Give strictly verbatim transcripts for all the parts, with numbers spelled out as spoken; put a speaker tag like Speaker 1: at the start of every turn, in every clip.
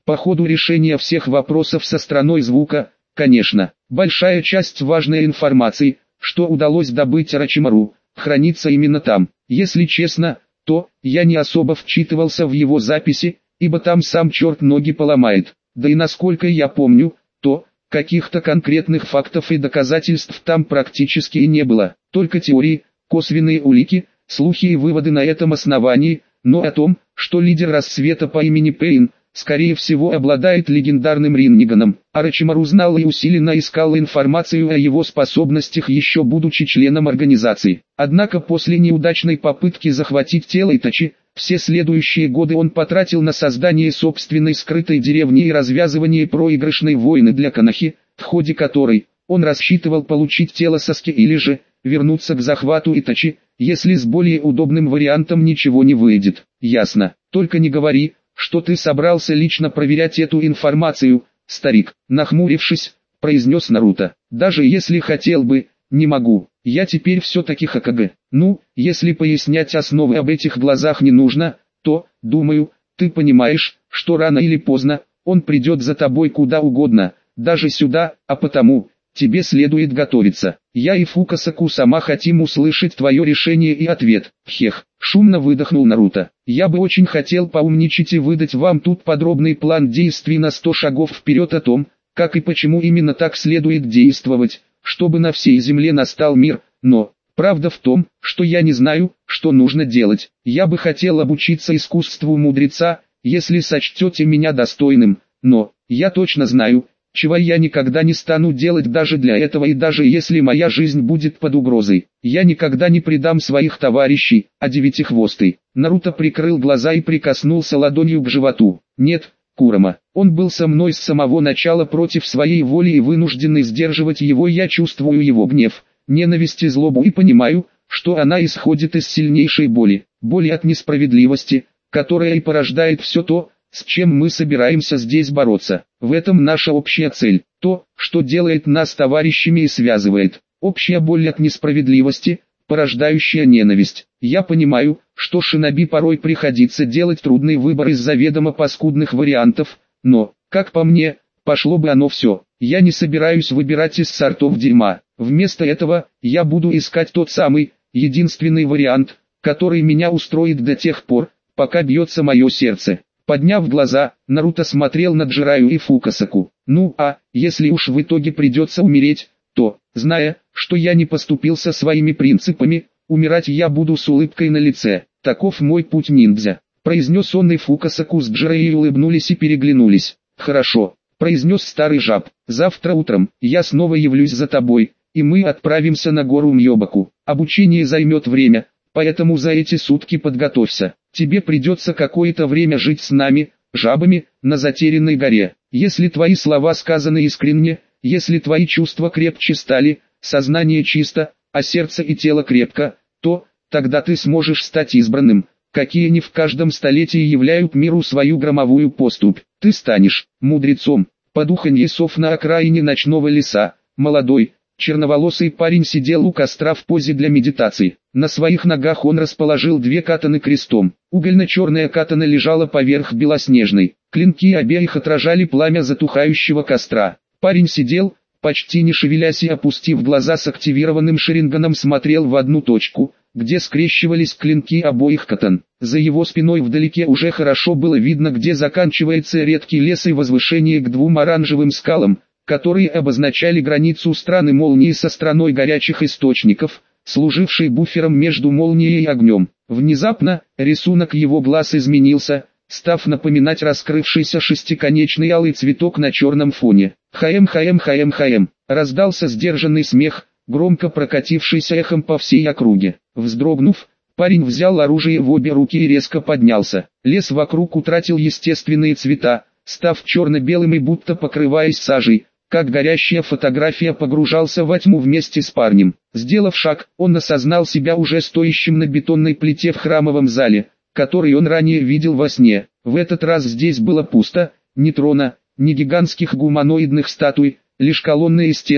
Speaker 1: По ходу решения всех вопросов со стороной звука, конечно, большая часть важной информации, что удалось добыть Орочимару, хранится именно там. Если честно, то я не особо вчитывался в его записи, ибо там сам черт ноги поломает. Да и насколько я помню, то каких-то конкретных фактов и доказательств там практически и не было. Только теории, косвенные улики, слухи и выводы на этом основании, но о том, что лидер рассвета по имени Пейн, скорее всего обладает легендарным Ринниганом. Орочимару знал и усиленно искал информацию о его способностях еще будучи членом организации. Однако после неудачной попытки захватить тело Итачи, все следующие годы он потратил на создание собственной скрытой деревни и развязывание проигрышной войны для Конохи, в ходе которой он рассчитывал получить тело Саски или же вернуться к захвату Итачи, если с более удобным вариантом ничего не выйдет. Ясно, только не говори, что ты собрался лично проверять эту информацию, старик, нахмурившись, произнес Наруто. Даже если хотел бы, не могу, я теперь все-таки Хокаге. Ну, если пояснять основы об этих глазах не нужно, то, думаю, ты понимаешь, что рано или поздно, он придет за тобой куда угодно, даже сюда, а потому, тебе следует готовиться. Я и Фукасаку сама хотим услышать твое решение и ответ. Хех, шумно выдохнул Наруто. Я бы очень хотел поумничать и выдать вам тут подробный план действий на сто шагов вперед о том, как и почему именно так следует действовать, чтобы на всей земле настал мир, но правда в том, что я не знаю, что нужно делать. Я бы хотел обучиться искусству мудреца, если сочтете меня достойным, но я точно знаю, чего я никогда не стану делать даже для этого, и даже если моя жизнь будет под угрозой, я никогда не предам своих товарищей, а девятихвостый. Наруто прикрыл глаза и прикоснулся ладонью к животу. Нет, Курама, он был со мной с самого начала против своей воли и вынужденный сдерживать его. Я чувствую его гнев, ненависть и злобу и понимаю, что она исходит из сильнейшей боли, боли от несправедливости, которая и порождает все то, с чем мы собираемся здесь бороться. В этом наша общая цель, то, что делает нас товарищами и связывает. Общая боль от несправедливости, порождающая ненависть. Я понимаю, что шиноби порой приходится делать трудный выбор из заведомо паскудных вариантов, но, как по мне, пошло бы оно все. Я не собираюсь выбирать из сортов дерьма. Вместо этого, я буду искать тот самый, единственный вариант, который меня устроит до тех пор, пока бьется мое сердце. Подняв глаза, Наруто смотрел на Джираю и Фукасаку. Ну а, если уж в итоге придется умереть, то, зная, что я не поступился своими принципами, умирать я буду с улыбкой на лице. Таков мой путь ниндзя. Произнес он, и Фукасаку с Джираей улыбнулись и переглянулись. Хорошо, произнес старый жаб. Завтра утром, я снова явлюсь за тобой, и мы отправимся на гору Мьёбаку. Обучение займет время, поэтому за эти сутки подготовься. Тебе придется какое-то время жить с нами, жабами, на затерянной горе. Если твои слова сказаны искренне, если твои чувства крепче стали, сознание чисто, а сердце и тело крепко, то, тогда ты сможешь стать избранным, какие не в каждом столетии являют миру свою громовую поступь. Ты станешь мудрецом. Под уханье сов на окраине ночного леса, молодой, черноволосый парень сидел у костра в позе для медитации. На своих ногах он расположил две катаны крестом. Угольно-черная катана лежала поверх белоснежной. Клинки обеих отражали пламя затухающего костра. Парень сидел, почти не шевелясь, и, опустив глаза с активированным шаринганом, смотрел в одну точку, где скрещивались клинки обоих катан. За его спиной вдалеке уже хорошо было видно, где заканчивается редкий лес и возвышение к двум оранжевым скалам, которые обозначали границу страны молнии со страной горячих источников, служившей буфером между молнией и огнем. Внезапно, рисунок его глаз изменился, став напоминать раскрывшийся шестиконечный алый цветок на черном фоне. «Хаем-хаем-хаем-хаем!» Раздался сдержанный смех, громко прокатившийся эхом по всей округе. Вздрогнув, парень взял оружие в обе руки и резко поднялся. Лес вокруг утратил естественные цвета, став черно-белым и будто покрываясь сажей, как горящая фотография, погружался во тьму вместе с парнем. Сделав шаг, он осознал себя уже стоящим на бетонной плите в храмовом зале, который он ранее видел во сне. В этот раз здесь было пусто, ни трона, ни гигантских гуманоидных статуй, лишь колонны и стены,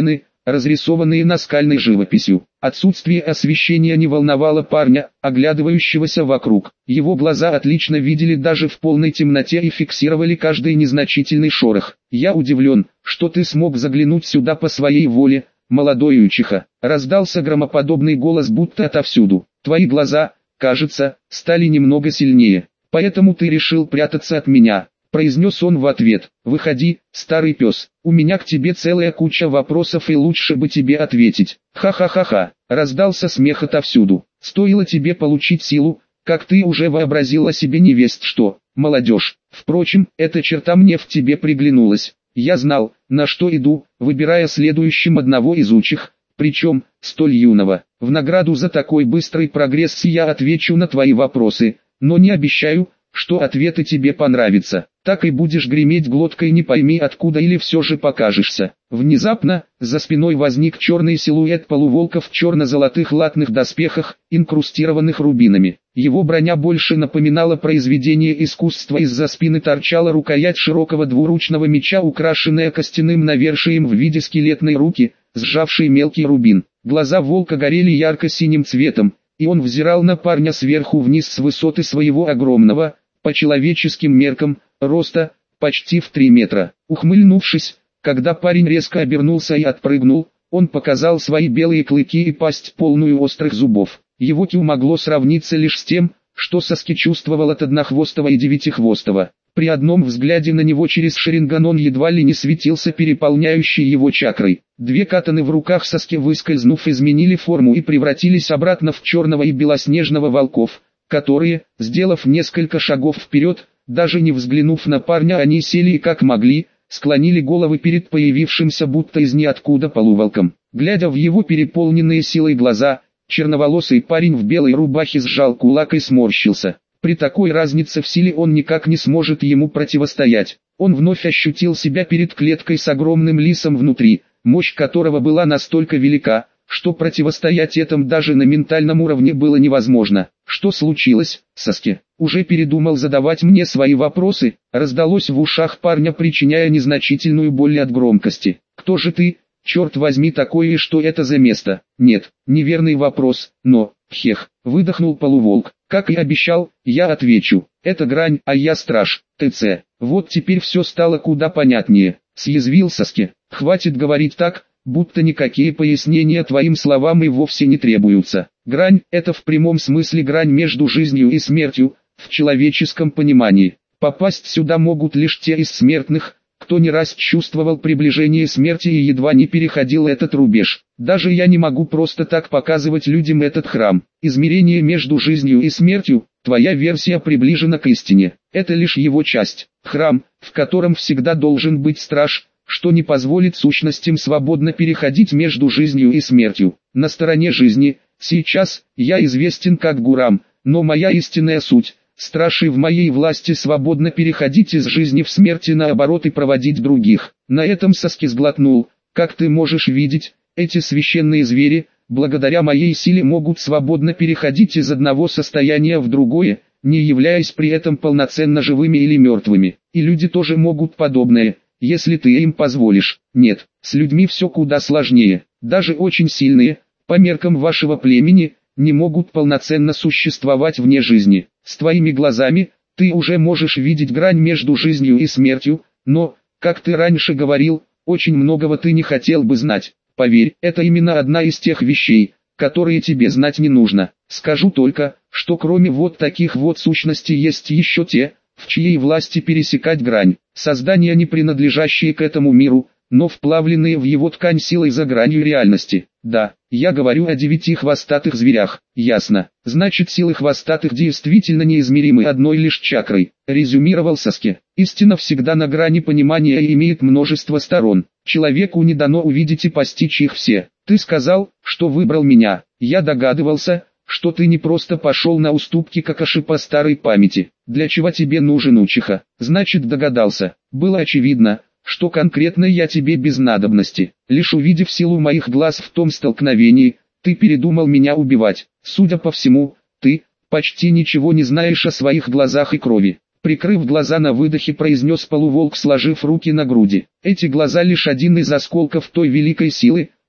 Speaker 1: разрисованные наскальной живописью. Отсутствие освещения не волновало парня, оглядывающегося вокруг. Его глаза отлично видели даже в полной темноте и фиксировали каждый незначительный шорох. «Я удивлен, что ты смог заглянуть сюда по своей воле, молодой Учиха», — раздался громоподобный голос будто отовсюду. «Твои глаза, кажется, стали немного сильнее, поэтому ты решил прятаться от меня», — произнес он в ответ. «Выходи, старый пес, у меня к тебе целая куча вопросов и лучше бы тебе ответить». «Ха-ха-ха-ха», — раздался смех отовсюду. «Стоило тебе получить силу, как ты уже вообразила себе невесть что, молодежь. Впрочем, эта черта мне в тебе приглянулась. Я знал, на что иду, выбирая следующим одного из учих, причем, столь юного. В награду за такой быстрый прогресс я отвечу на твои вопросы, но не обещаю, что ответы тебе понравятся. Так и будешь греметь глоткой не пойми откуда или все же покажешься». Внезапно, за спиной возник черный силуэт полуволка в черно-золотых латных доспехах, инкрустированных рубинами. Его броня больше напоминала произведение искусства, из-за спины торчала рукоять широкого двуручного меча, украшенная костяным навершием в виде скелетной руки, сжавшей мелкий рубин. Глаза волка горели ярко-синим цветом, и он взирал на парня сверху вниз с высоты своего огромного, по человеческим меркам, роста, почти в три метра. Ухмыльнувшись, когда парень резко обернулся и отпрыгнул, он показал свои белые клыки и пасть, полную острых зубов. Его кю могло сравниться лишь с тем, что Саски чувствовал от однохвостого и девятихвостого. При одном взгляде на него через Шаринган он едва ли не светился переполняющей его чакрой. Две катаны в руках Саски, выскользнув, изменили форму и превратились обратно в черного и белоснежного волков, которые, сделав несколько шагов вперед, даже не взглянув на парня, они сели и как могли, склонили головы перед появившимся будто из ниоткуда полуволком. Глядя в его переполненные силой глаза, черноволосый парень в белой рубахе сжал кулак и сморщился. При такой разнице в силе он никак не сможет ему противостоять. Он вновь ощутил себя перед клеткой с огромным лисом внутри, мощь которого была настолько велика, что противостоять этому даже на ментальном уровне было невозможно. «Что случилось, Саски? Уже передумал задавать мне свои вопросы?» Раздалось в ушах парня, причиняя незначительную боль от громкости. «Кто же ты, черт возьми, такой, и что это за место?» «Нет, неверный вопрос, но...» «Хех», — выдохнул полуволк. «Как и обещал, я отвечу. Это грань, а я страж, ТЦ». Вот теперь все стало куда понятнее. Съязвил Саски. «Хватит говорить так, будто никакие пояснения твоим словам и вовсе не требуются. Грань – это в прямом смысле грань между жизнью и смертью, в человеческом понимании. Попасть сюда могут лишь те из смертных, кто не раз чувствовал приближение смерти и едва не переходил этот рубеж. Даже я не могу просто так показывать людям этот храм. Измерение между жизнью и смертью, твоя версия приближена к истине. Это лишь его часть. Храм, в котором всегда должен быть страж, что не позволит сущностям свободно переходить между жизнью и смертью. На стороне жизни, сейчас, я известен как Гурам, но моя истинная суть – страж, и в моей власти свободно переходить из жизни в смерть и наоборот и проводить других. На этом Саски сглотнул. Как ты можешь видеть, эти священные звери, благодаря моей силе, могут свободно переходить из одного состояния в другое, не являясь при этом полноценно живыми или мертвыми. И люди тоже могут подобное, если ты им позволишь. Нет, с людьми все куда сложнее. Даже очень сильные, по меркам вашего племени, не могут полноценно существовать вне жизни. С твоими глазами, ты уже можешь видеть грань между жизнью и смертью, но, как ты раньше говорил, очень многого ты не хотел бы знать. Поверь, это именно одна из тех вещей, которые тебе знать не нужно. Скажу только, что кроме вот таких вот сущностей есть еще те, в чьей власти пересекать грань. Создания, не принадлежащие к этому миру, но вплавленные в его ткань силой за гранью реальности. Да, я говорю о девяти хвостатых зверях. Ясно. Значит, силы хвостатых действительно неизмеримы одной лишь чакрой, резюмировал Саски. Истина всегда на грани понимания и имеет множество сторон. Человеку не дано увидеть и постичь их все. Ты сказал, что выбрал меня. Я догадывался, что ты не просто пошел на уступки Какаши по старой памяти. Для чего тебе нужен Учиха? Значит, догадался. Было очевидно, что конкретно я тебе без надобности. Лишь увидев силу моих глаз в том столкновении, ты передумал меня убивать. Судя по всему, ты почти ничего не знаешь о своих глазах и крови. Прикрыв глаза, на выдохе произнес полуволк, сложив руки на груди. Эти глаза лишь один из осколков той великой силы,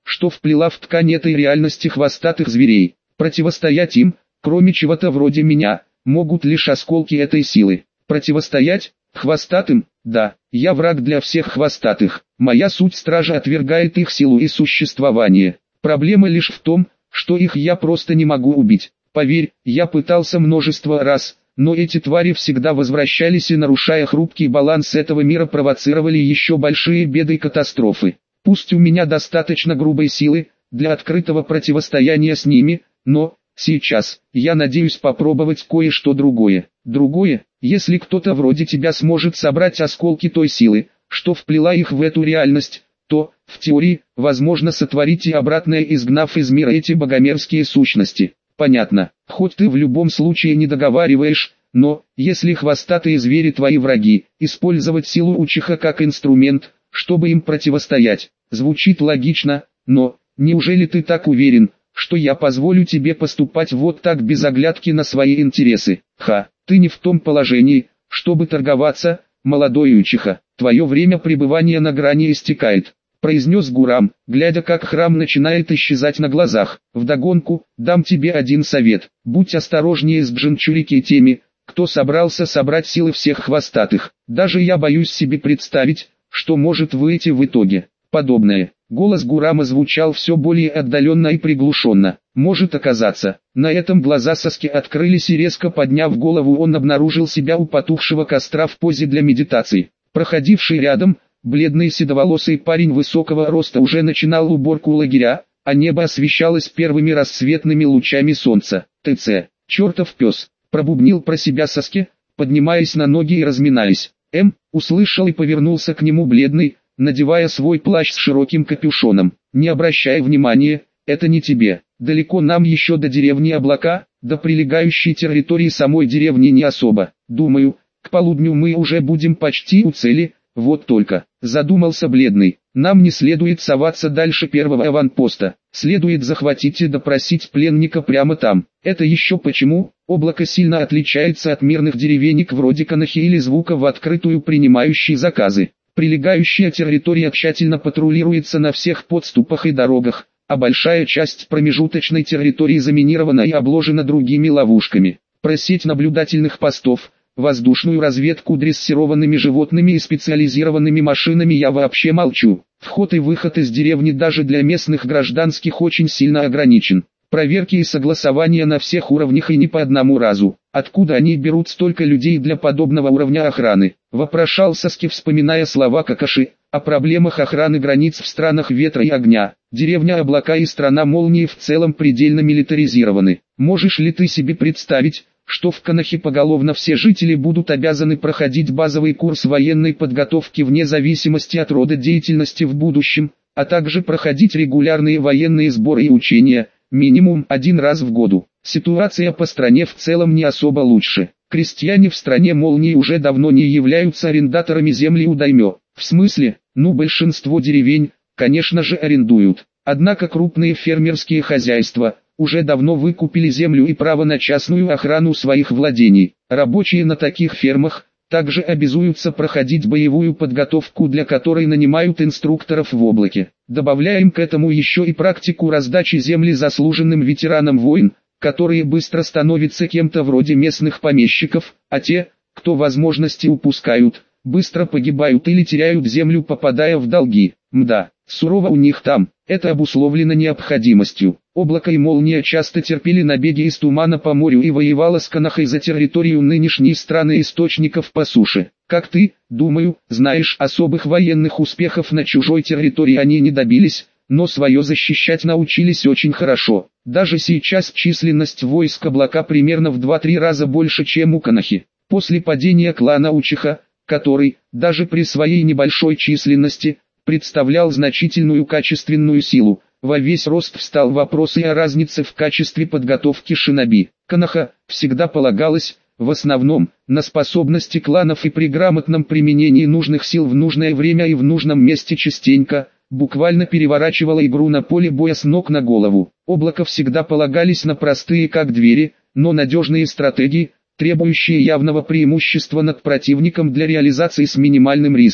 Speaker 1: что вплела в ткань этой реальности хвостатых зверей. Противостоять им, кроме чего-то вроде меня, могут лишь осколки этой силы. Противостоять хвостатым? Да, я враг для всех хвостатых. Моя суть стража отвергает их силу и существование. Проблема лишь в том, что их я просто не могу убить. Поверь, я пытался множество раз, но эти твари всегда возвращались и, нарушая хрупкий баланс этого мира, провоцировали еще большие беды и катастрофы. Пусть у меня достаточно грубой силы для открытого противостояния с ними, но сейчас я надеюсь попробовать кое-что другое. Другое, если кто-то вроде тебя сможет собрать осколки той силы, что вплела их в эту реальность, то, в теории, возможно сотворить и обратное, изгнав из мира эти богомерзкие сущности. Понятно, хоть ты в любом случае не договариваешь, но, если хвостатые звери твои враги, использовать силу учиха как инструмент, чтобы им противостоять, звучит логично, но, неужели ты так уверен, что я позволю тебе поступать вот так без оглядки на свои интересы? Ха, ты не в том положении, чтобы торговаться, молодой учиха, твое время пребывания на грани истекает, произнес Гурам, глядя как храм начинает исчезать на глазах. Вдогонку, дам тебе один совет, будь осторожнее с Джинчурики и теми, кто собрался собрать силы всех хвостатых. Даже я боюсь себе представить, что может выйти в итоге. Подобное. Голос Гурама звучал все более отдаленно и приглушенно. Может оказаться, на этом глаза Саски открылись и резко подняв голову он обнаружил себя у потухшего костра в позе для медитации. Проходивший рядом, бледный седоволосый парень высокого роста уже начинал уборку лагеря, а небо освещалось первыми рассветными лучами солнца. «ТЦ, чертов пес!» – пробубнил про себя Саски, поднимаясь на ноги и разминаясь. М, услышал и повернулся к нему бледный, надевая свой плащ с широким капюшоном. «Не обращай внимания, это не тебе. Далеко нам еще до деревни Облака, до прилегающей территории самой деревни не особо. Думаю, к полудню мы уже будем почти у цели, вот только». Задумался бледный. «Нам не следует соваться дальше первого аванпоста. Следует захватить и допросить пленника прямо там». Это еще почему? Облако сильно отличается от мирных деревенек вроде Канахи или Звука в открытую принимающей заказы. Прилегающая территория тщательно патрулируется на всех подступах и дорогах, а большая часть промежуточной территории заминирована и обложена другими ловушками. Про сеть наблюдательных постов, воздушную разведку дрессированными животными и специализированными машинами я вообще молчу. Вход и выход из деревни даже для местных гражданских очень сильно ограничен. Проверки и согласования на всех уровнях и не по одному разу. Откуда они берут столько людей для подобного уровня охраны? Вопрошал Саски, вспоминая слова Какаши о проблемах охраны границ в странах ветра и огня. Деревня Облака и страна Молнии в целом предельно милитаризированы. Можешь ли ты себе представить, что в Канахе поголовно все жители будут обязаны проходить базовый курс военной подготовки вне зависимости от рода деятельности в будущем, а также проходить регулярные военные сборы и учения, минимум один раз в году? Ситуация по стране в целом не особо лучше. Крестьяне в стране Молнии уже давно не являются арендаторами земли у даймё. В смысле, ну большинство деревень, конечно же, арендуют. Однако крупные фермерские хозяйства уже давно выкупили землю и право на частную охрану своих владений. Рабочие на таких фермах также обязуются проходить боевую подготовку, для которой нанимают инструкторов в облаке. Добавляем к этому еще и практику раздачи земли заслуженным ветеранам войн, которые быстро становятся кем-то вроде местных помещиков, а те, кто возможности упускают, быстро погибают или теряют землю, попадая в долги. Мда, сурово у них там, это обусловлено необходимостью. Облако и Молния часто терпели набеги из тумана по морю и воевала с Канахой за территорию нынешней страны источников по суше. Как ты, думаю, знаешь, особых военных успехов на чужой территории они не добились, но свое защищать научились очень хорошо. Даже сейчас численность войск Облака примерно в два-три раза больше, чем у Канахи. После падения клана Учиха, который, даже при своей небольшой численности, представлял значительную качественную силу, во весь рост встал вопрос и о разнице в качестве подготовки шиноби. Канаха всегда полагалась, в основном, на способности кланов и при грамотном применении нужных сил в нужное время и в нужном месте частенько, буквально переворачивала игру на поле боя с ног на голову. Облака всегда полагались на простые как двери, но надежные стратегии, требующие явного преимущества над противником для реализации с минимальным риском.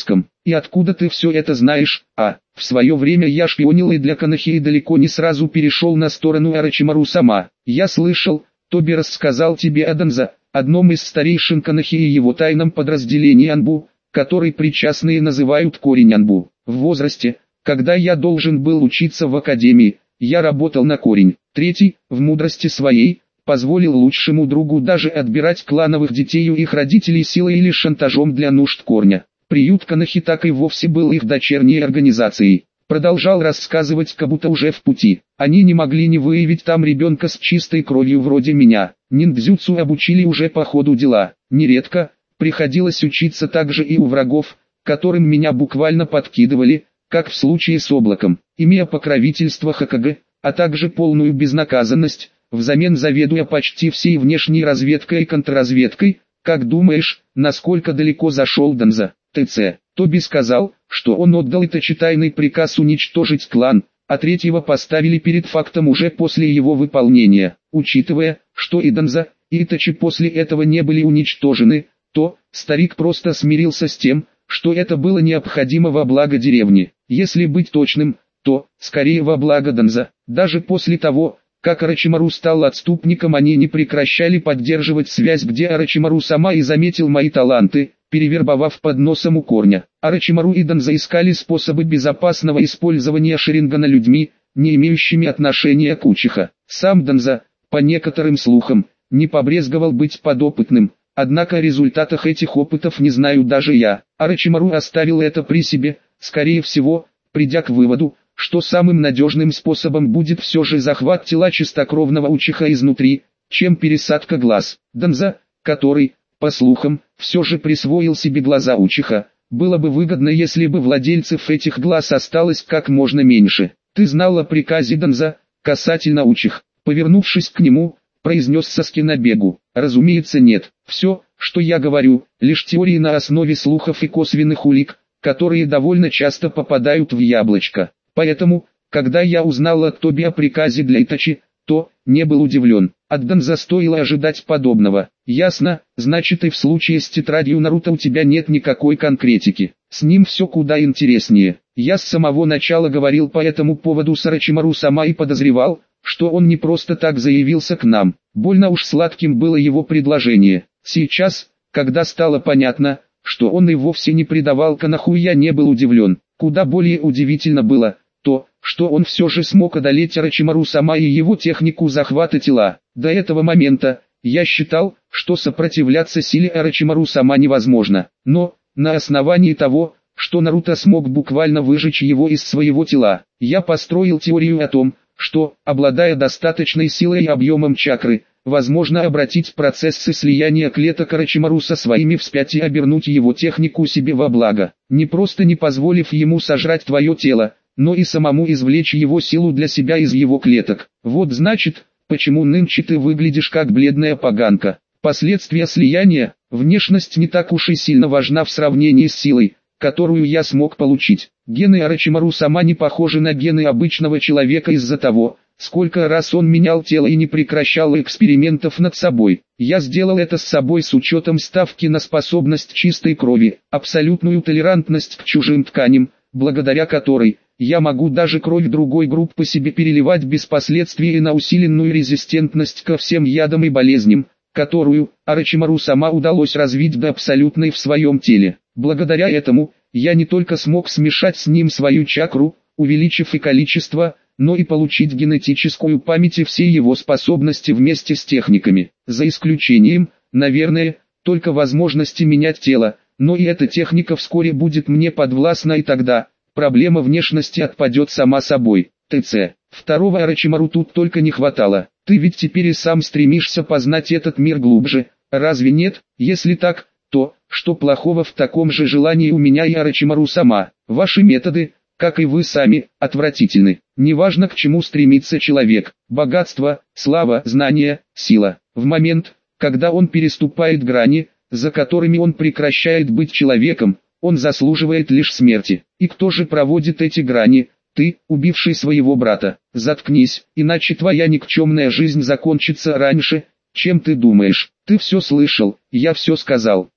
Speaker 1: И откуда ты все это знаешь? А, в свое время я шпионил и для Канахи и далеко не сразу перешел на сторону Орочимару сама. Я слышал, Тоби рассказал тебе о Данза, одном из старейшин Канахи и его тайном подразделении Анбу, который причастные называют корень Анбу. В возрасте, когда я должен был учиться в академии, я работал на корень. Третий, в мудрости своей, позволил лучшему другу даже отбирать клановых детей у их родителей силой или шантажом для нужд корня. Приют Канахи так и вовсе был их дочерней организацией. Продолжал рассказывать, как будто уже в пути. Они не могли не выявить там ребенка с чистой кровью вроде меня. Ниндзюцу обучили уже по ходу дела. Нередко приходилось учиться также и у врагов, которым меня буквально подкидывали, как в случае с облаком. Имея покровительство Хокаге, а также полную безнаказанность, взамен заведуя почти всей внешней разведкой и контрразведкой, как думаешь, насколько далеко зашел Данза? ТЦ. Тоби сказал, что он отдал Итачи тайный приказ уничтожить клан, а третьего поставили перед фактом уже после его выполнения. Учитывая, что и Данза, и Итачи после этого не были уничтожены, то старик просто смирился с тем, что это было необходимо во благо деревни. Если быть точным, то, скорее во благо Данза. Даже после того, как Орочимару стал отступником, они не прекращали поддерживать связь, где Орочимару сама и заметил мои таланты, перевербовав под носом у корня. Орочимару и Данза искали способы безопасного использования Шарингана людьми, не имеющими отношения к Учиха. Сам Данза, по некоторым слухам, не побрезговал быть подопытным, однако о результатах этих опытов не знаю даже я. Орочимару оставил это при себе, скорее всего, придя к выводу, что самым надежным способом будет все же захват тела чистокровного Учиха изнутри, чем пересадка глаз. Данза, который, по слухам, все же присвоил себе глаза Учиха, было бы выгодно, если бы владельцев этих глаз осталось как можно меньше. Ты знал о приказе Данза, касательно Учих? Повернувшись к нему, произнес Саски на бегу. Разумеется, нет. Все, что я говорю, лишь теории на основе слухов и косвенных улик, которые довольно часто попадают в яблочко. Поэтому, когда я узнал от Тоби о приказе для Итачи, то не был удивлен. От Данза стоило ожидать подобного. Ясно, значит и в случае с тетрадью Наруто у тебя нет никакой конкретики. С ним все куда интереснее. Я с самого начала говорил по этому поводу с Орочимару сама и подозревал, что он не просто так заявился к нам. Больно уж сладким было его предложение. Сейчас, когда стало понятно, что он и вовсе не предавал Канаху, я не был удивлен. Куда более удивительно было то, что он все же смог одолеть Орочимару сама и его технику захвата тела. До этого момента я считал, что сопротивляться силе Орочимару сама невозможно. Но, на основании того, что Наруто смог буквально выжечь его из своего тела, я построил теорию о том, что, обладая достаточной силой и объемом чакры, возможно обратить процессы слияния клеток Орочимару со своими вспять и обернуть его технику себе во благо, не просто не позволив ему сожрать твое тело, но и самому извлечь его силу для себя из его клеток. Вот значит, почему нынче ты выглядишь как бледная поганка. Последствия слияния, внешность не так уж и сильно важна в сравнении с силой, которую я смог получить. Гены Орочимару сама не похожи на гены обычного человека из-за того, сколько раз он менял тело и не прекращал экспериментов над собой. Я сделал это с собой с учетом ставки на способность чистой крови, абсолютную толерантность к чужим тканям, благодаря которой я могу даже кровь другой группы себе переливать без последствий, и на усиленную резистентность ко всем ядам и болезням, которую Орочимару сама удалось развить до абсолютной в своем теле. Благодаря этому, я не только смог смешать с ним свою чакру, увеличив и количество, но и получить генетическую память и все его способности вместе с техниками. За исключением, наверное, только возможности менять тело, но и эта техника вскоре будет мне подвластна, и тогда проблема внешности отпадет сама собой. ТЦ. Второго Орочимару тут только не хватало. Ты ведь теперь и сам стремишься познать этот мир глубже, разве нет? Если так, то, что плохого в таком же желании у меня и Орочимару сама? Ваши методы, как и вы сами, отвратительны. Неважно, к чему стремится человек: богатство, слава, знания, сила. В момент, когда он переступает грани, за которыми он прекращает быть человеком, он заслуживает лишь смерти. И кто же проводит эти грани? Ты, убивший своего брата. Заткнись, иначе твоя никчемная жизнь закончится раньше, чем ты думаешь. Ты все слышал, я все сказал.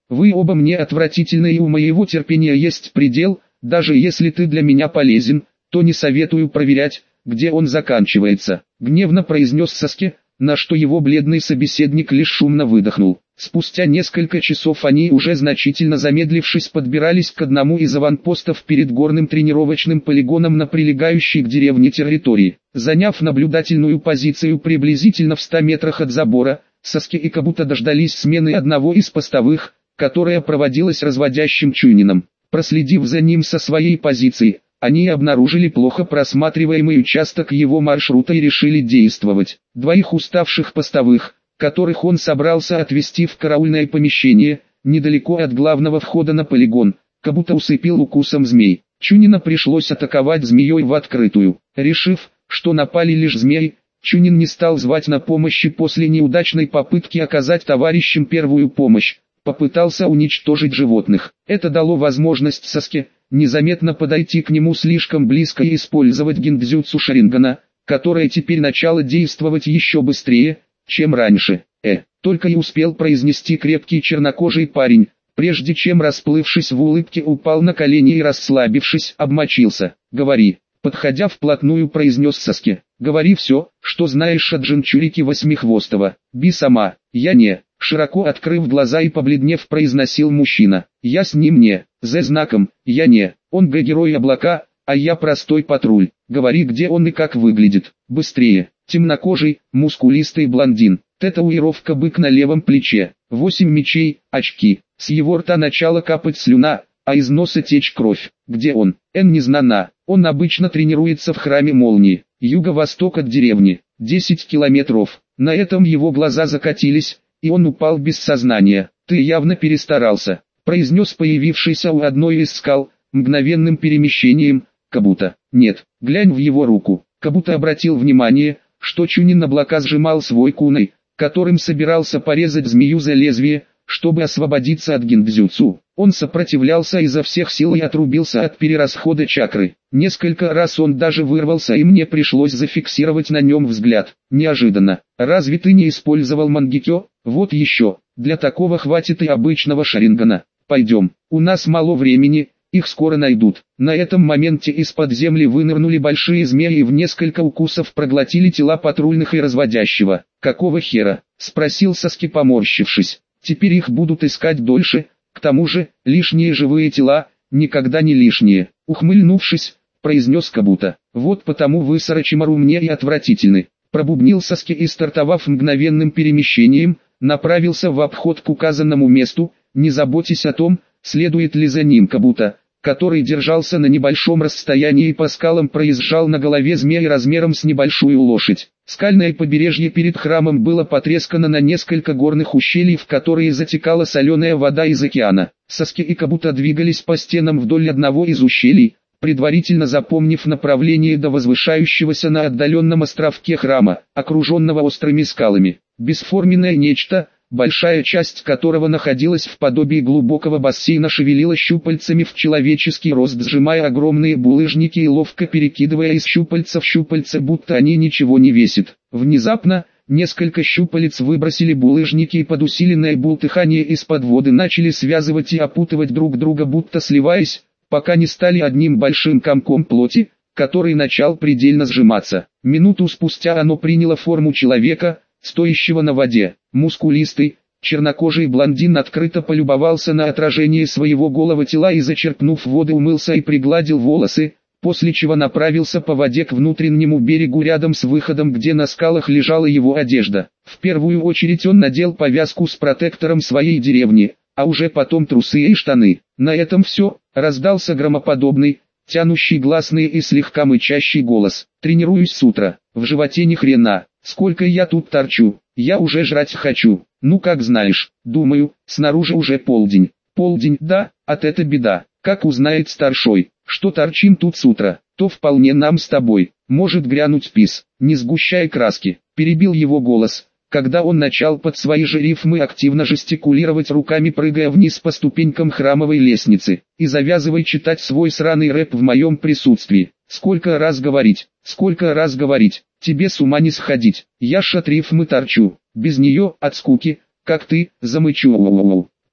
Speaker 1: Вы оба мне отвратительны и у моего терпения есть предел, даже если ты для меня полезен, то не советую проверять, где он заканчивается», — гневно произнес Саске, на что его бледный собеседник лишь шумно выдохнул. Спустя несколько часов они, уже значительно замедлившись, подбирались к одному из аванпостов перед горным тренировочным полигоном на прилегающей к деревне территории. Заняв наблюдательную позицию приблизительно в ста метрах от забора, Саске и Кабуто дождались смены одного из постовых, которая проводилась разводящим Чунином. Проследив за ним со своей позиции, они обнаружили плохо просматриваемый участок его маршрута и решили действовать. Двоих уставших постовых, которых он собрался отвезти в караульное помещение, недалеко от главного входа на полигон, Кабуто усыпил укусом змей. Чунина пришлось атаковать змеей в открытую. Решив, что напали лишь змеи, Чунин не стал звать на помощь и после неудачной попытки оказать товарищам первую помощь, попытался уничтожить животных. Это дало возможность Саске незаметно подойти к нему слишком близко и использовать гиндзюцу Шарингана, которое теперь начало действовать еще быстрее, чем раньше. Э, только и успел произнести крепкий чернокожий парень, прежде чем, расплывшись в улыбке, упал на колени и, расслабившись, обмочился. «Говори», — подходя вплотную, произнес Саске. «Говори все, что знаешь о Джинчурике Восьмихвостого. Би сама». «Я не», — широко открыв глаза и побледнев, произносил мужчина. «Я с ним не, З знаком, я не, он Г-герой облака, а я простой патруль. Говори, где он и как выглядит. Быстрее». Темнокожий, мускулистый блондин. Татуировка бык на левом плече. Восемь мечей, очки. С его рта начала капать слюна, а из носа течь кровь. Где он? Н не знана. Он обычно тренируется в храме молнии. Юго-восток от деревни. десять километров. На этом его глаза закатились, и он упал без сознания. «Ты явно перестарался», — произнес появившийся у одной из скал, мгновенным перемещением, Кабуто. «Нет, глянь в его руку». Кабуто обратил внимание, что Чунин облака сжимал свой кунай, которым собирался порезать змею за лезвие, чтобы освободиться от гиндзюцу. Он сопротивлялся изо всех сил и отрубился от перерасхода чакры. Несколько раз он даже вырвался, и мне пришлось зафиксировать на нем взгляд. Неожиданно. «Разве ты не использовал мангикё? Вот еще. Для такого хватит и обычного шарингана. Пойдем, у нас мало времени». Их скоро найдут. На этом моменте из-под земли вынырнули большие змеи и в несколько укусов проглотили тела патрульных и разводящего. «Какого хера?» — спросил Саске, поморщившись. «Теперь их будут искать дольше, к тому же, лишние живые тела, никогда не лишние». Ухмыльнувшись, произнес Кабуто. «Вот потому вы с Орочимару мне и отвратительны». Пробубнил Саске и, стартовав мгновенным перемещением, направился в обход к указанному месту, не заботясь о том, следует ли за ним Кабуто, который держался на небольшом расстоянии и по скалам проезжал на голове змеи размером с небольшую лошадь. Скальное побережье перед храмом было потрескано на несколько горных ущелий, в которые затекала соленая вода из океана. Саске и Кабуто двигались по стенам вдоль одного из ущелий, предварительно запомнив направление до возвышающегося на отдаленном островке храма, окруженного острыми скалами. Бесформенное нечто, большая часть которого находилась в подобии глубокого бассейна, шевелила щупальцами в человеческий рост, сжимая огромные булыжники и ловко перекидывая из щупальца в щупальца, будто они ничего не весят. Внезапно, несколько щупалец выбросили булыжники и под усиленное бултыхание из-под воды начали связывать и опутывать друг друга, будто сливаясь, пока не стали одним большим комком плоти, который начал предельно сжиматься. Минуту спустя оно приняло форму человека, стоящего на воде. Мускулистый, чернокожий блондин открыто полюбовался на отражение своего голого тела и, зачерпнув воды, умылся и пригладил волосы, после чего направился по воде к внутреннему берегу рядом с выходом, где на скалах лежала его одежда. В первую очередь он надел повязку с протектором своей деревни, а уже потом трусы и штаны. На этом все. Раздался громоподобный, тянущий гласные и слегка мычащий голос. «Тренируюсь с утра, в животе ни хрена. Сколько я тут торчу, я уже жрать хочу. Ну как знаешь, думаю, снаружи уже полдень». «Полдень, да, от это беда. Как узнает старшой, что торчим тут с утра, то вполне нам с тобой может грянуть пис». «Не сгущай краски», перебил его голос, когда он начал под свои же рифмы активно жестикулировать руками, прыгая вниз по ступенькам храмовой лестницы. «И завязывай читать свой сраный рэп в моем присутствии. Сколько раз говорить, сколько раз говорить, тебе с ума не сходить. Я ж от рифмы торчу, без нее, от скуки, как ты, замычу».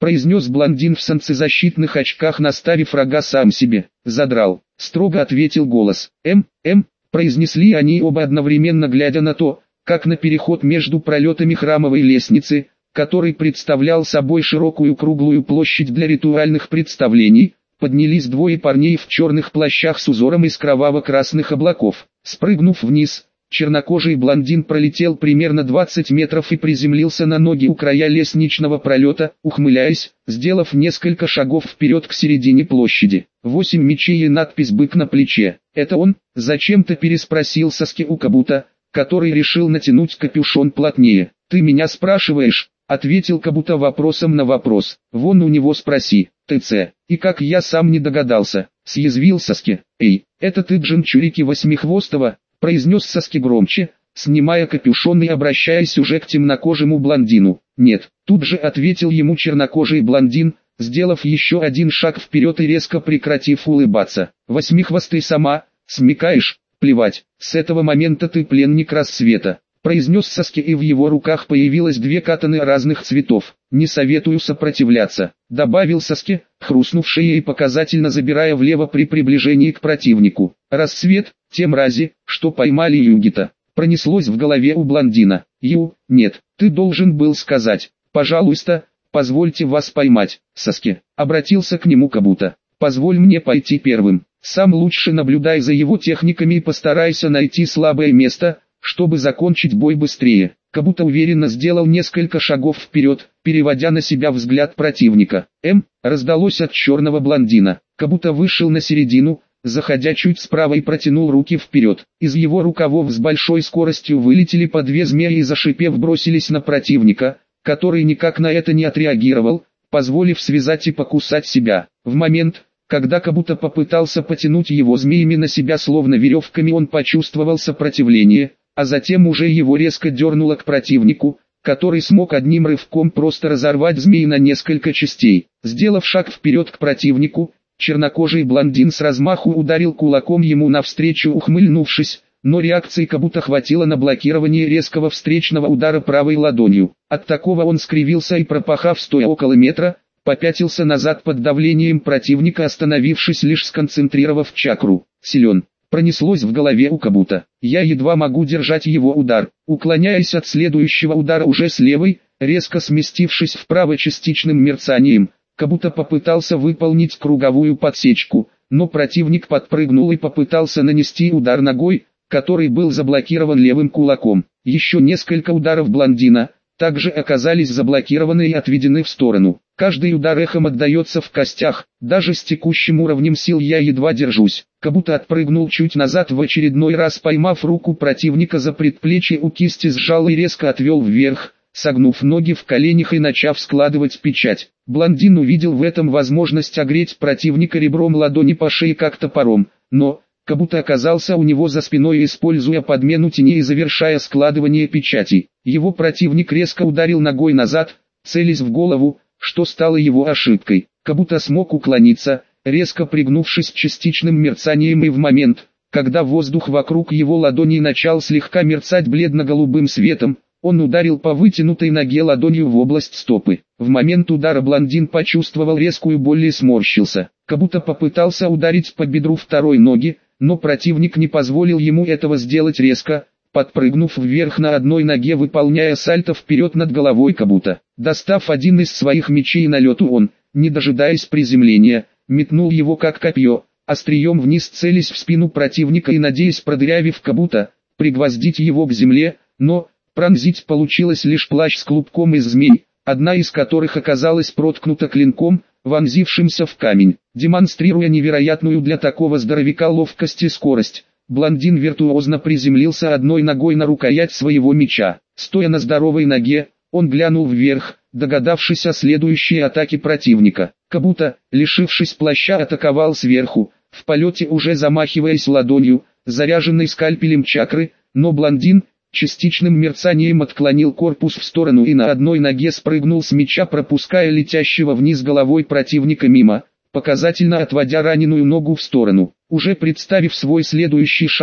Speaker 1: произнес блондин в солнцезащитных очках, наставив рога сам себе. Задрал, строго ответил голос. М, М, произнесли они оба одновременно, глядя на то, как на переход между пролетами храмовой лестницы, который представлял собой широкую круглую площадь для ритуальных представлений, поднялись двое парней в черных плащах с узором из кроваво-красных облаков. Спрыгнув вниз, чернокожий блондин пролетел примерно двадцать метров и приземлился на ноги у края лестничного пролета, ухмыляясь, сделав несколько шагов вперед к середине площади. Восемь мечей и надпись «Бык» на плече. «Это он?» — зачем-то переспросил Саски у Кабуто, который решил натянуть капюшон плотнее. «Ты меня спрашиваешь?» — ответил Кабуто вопросом на вопрос. «Вон у него спроси, ТЦ. И как я сам не догадался», — съязвил Саски. «Эй, это ты Джинчурики Восьмихвостого?» — произнес Саски громче, снимая капюшон и обращаясь уже к темнокожему блондину. «Нет», — тут же ответил ему чернокожий блондин, сделав еще один шаг вперед и резко прекратив улыбаться. «Восьмихвостый сама, смекаешь? Плевать, с этого момента ты пленник рассвета», — произнес Саски, и в его руках появилось две катаны разных цветов. «Не советую сопротивляться», — добавил Саски, хрустнув шеей и показательно забирая влево при приближении к противнику. «Рассвет, те мрази, что поймали Югита», — пронеслось в голове у блондина. «Ю, нет, ты должен был сказать, пожалуйста, позвольте вас поймать, Саски», — обратился к нему Кабуто. «Позволь мне пойти первым. Сам лучше наблюдай за его техниками и постарайся найти слабое место, чтобы закончить бой быстрее». Кабуто уверенно сделал несколько шагов вперед, переводя на себя взгляд противника. «М» раздалось от черного блондина. Кабуто вышел на середину, заходя чуть справа, и протянул руки вперед. Из его рукавов с большой скоростью вылетели по две змеи и, зашипев, бросились на противника, который никак на это не отреагировал, позволив связать и покусать себя. В момент, когда Кабуто попытался потянуть его змеями на себя словно веревками, он почувствовал сопротивление, а затем уже его резко дернуло к противнику, который смог одним рывком просто разорвать змеи на несколько частей. Сделав шаг вперед к противнику, чернокожий блондин с размаху ударил кулаком ему навстречу, ухмыльнувшись, но реакции Кабуто хватило на блокирование резкого встречного удара правой ладонью. От такого он скривился и, пропахав стоя около метра, попятился назад под давлением противника, остановившись, лишь сконцентрировав чакру. «Силен», пронеслось в голове у Кабуто. «Я едва могу держать его удар». Уклоняясь от следующего удара уже с левой, резко сместившись вправо частичным мерцанием, Кабуто попытался выполнить круговую подсечку, но противник подпрыгнул и попытался нанести удар ногой, который был заблокирован левым кулаком. Еще несколько ударов блондина также оказались заблокированы и отведены в сторону. Каждый удар эхом отдается в костях, даже с текущим уровнем сил я едва держусь. Кабуто отпрыгнул чуть назад, в очередной раз поймав руку противника за предплечье, у кисти сжал и резко отвел вверх, согнув ноги в коленях и начав складывать печать. Блондин увидел в этом возможность огреть противника ребром ладони по шее как топором, но Кабуто оказался у него за спиной, используя подмену теней и завершая складывание печатей. Его противник резко ударил ногой назад, целясь в голову, что стало его ошибкой. Кабуто смог уклониться, резко пригнувшись частичным мерцанием, и в момент, когда воздух вокруг его ладони начал слегка мерцать бледно-голубым светом, он ударил по вытянутой ноге ладонью в область стопы. В момент удара блондин почувствовал резкую боль и сморщился. Кабуто попытался ударить по бедру второй ноги, но противник не позволил ему этого сделать, резко подпрыгнув вверх на одной ноге, выполняя сальто вперед над головой Кабуто. Достав один из своих мечей на лету, он, не дожидаясь приземления, метнул его как копье, острием вниз, целясь в спину противника и надеясь, продырявив Кабуто, пригвоздить его к земле, но пронзить получилось лишь плащ с клубком из змей, одна из которых оказалась проткнута клинком, вонзившимся в камень. Демонстрируя невероятную для такого здоровяка ловкость и скорость, блондин виртуозно приземлился одной ногой на рукоять своего меча. Стоя на здоровой ноге, он глянул вверх, догадавшись о следующей атаке противника. Кабуто, лишившись плаща, атаковал сверху, в полете уже замахиваясь ладонью, заряженной скальпелем чакры, но блондин частичным мерцанием отклонил корпус в сторону и на одной ноге спрыгнул с меча, пропуская летящего вниз головой противника мимо, показательно отводя раненую ногу в сторону. Уже представив свой следующий шаг,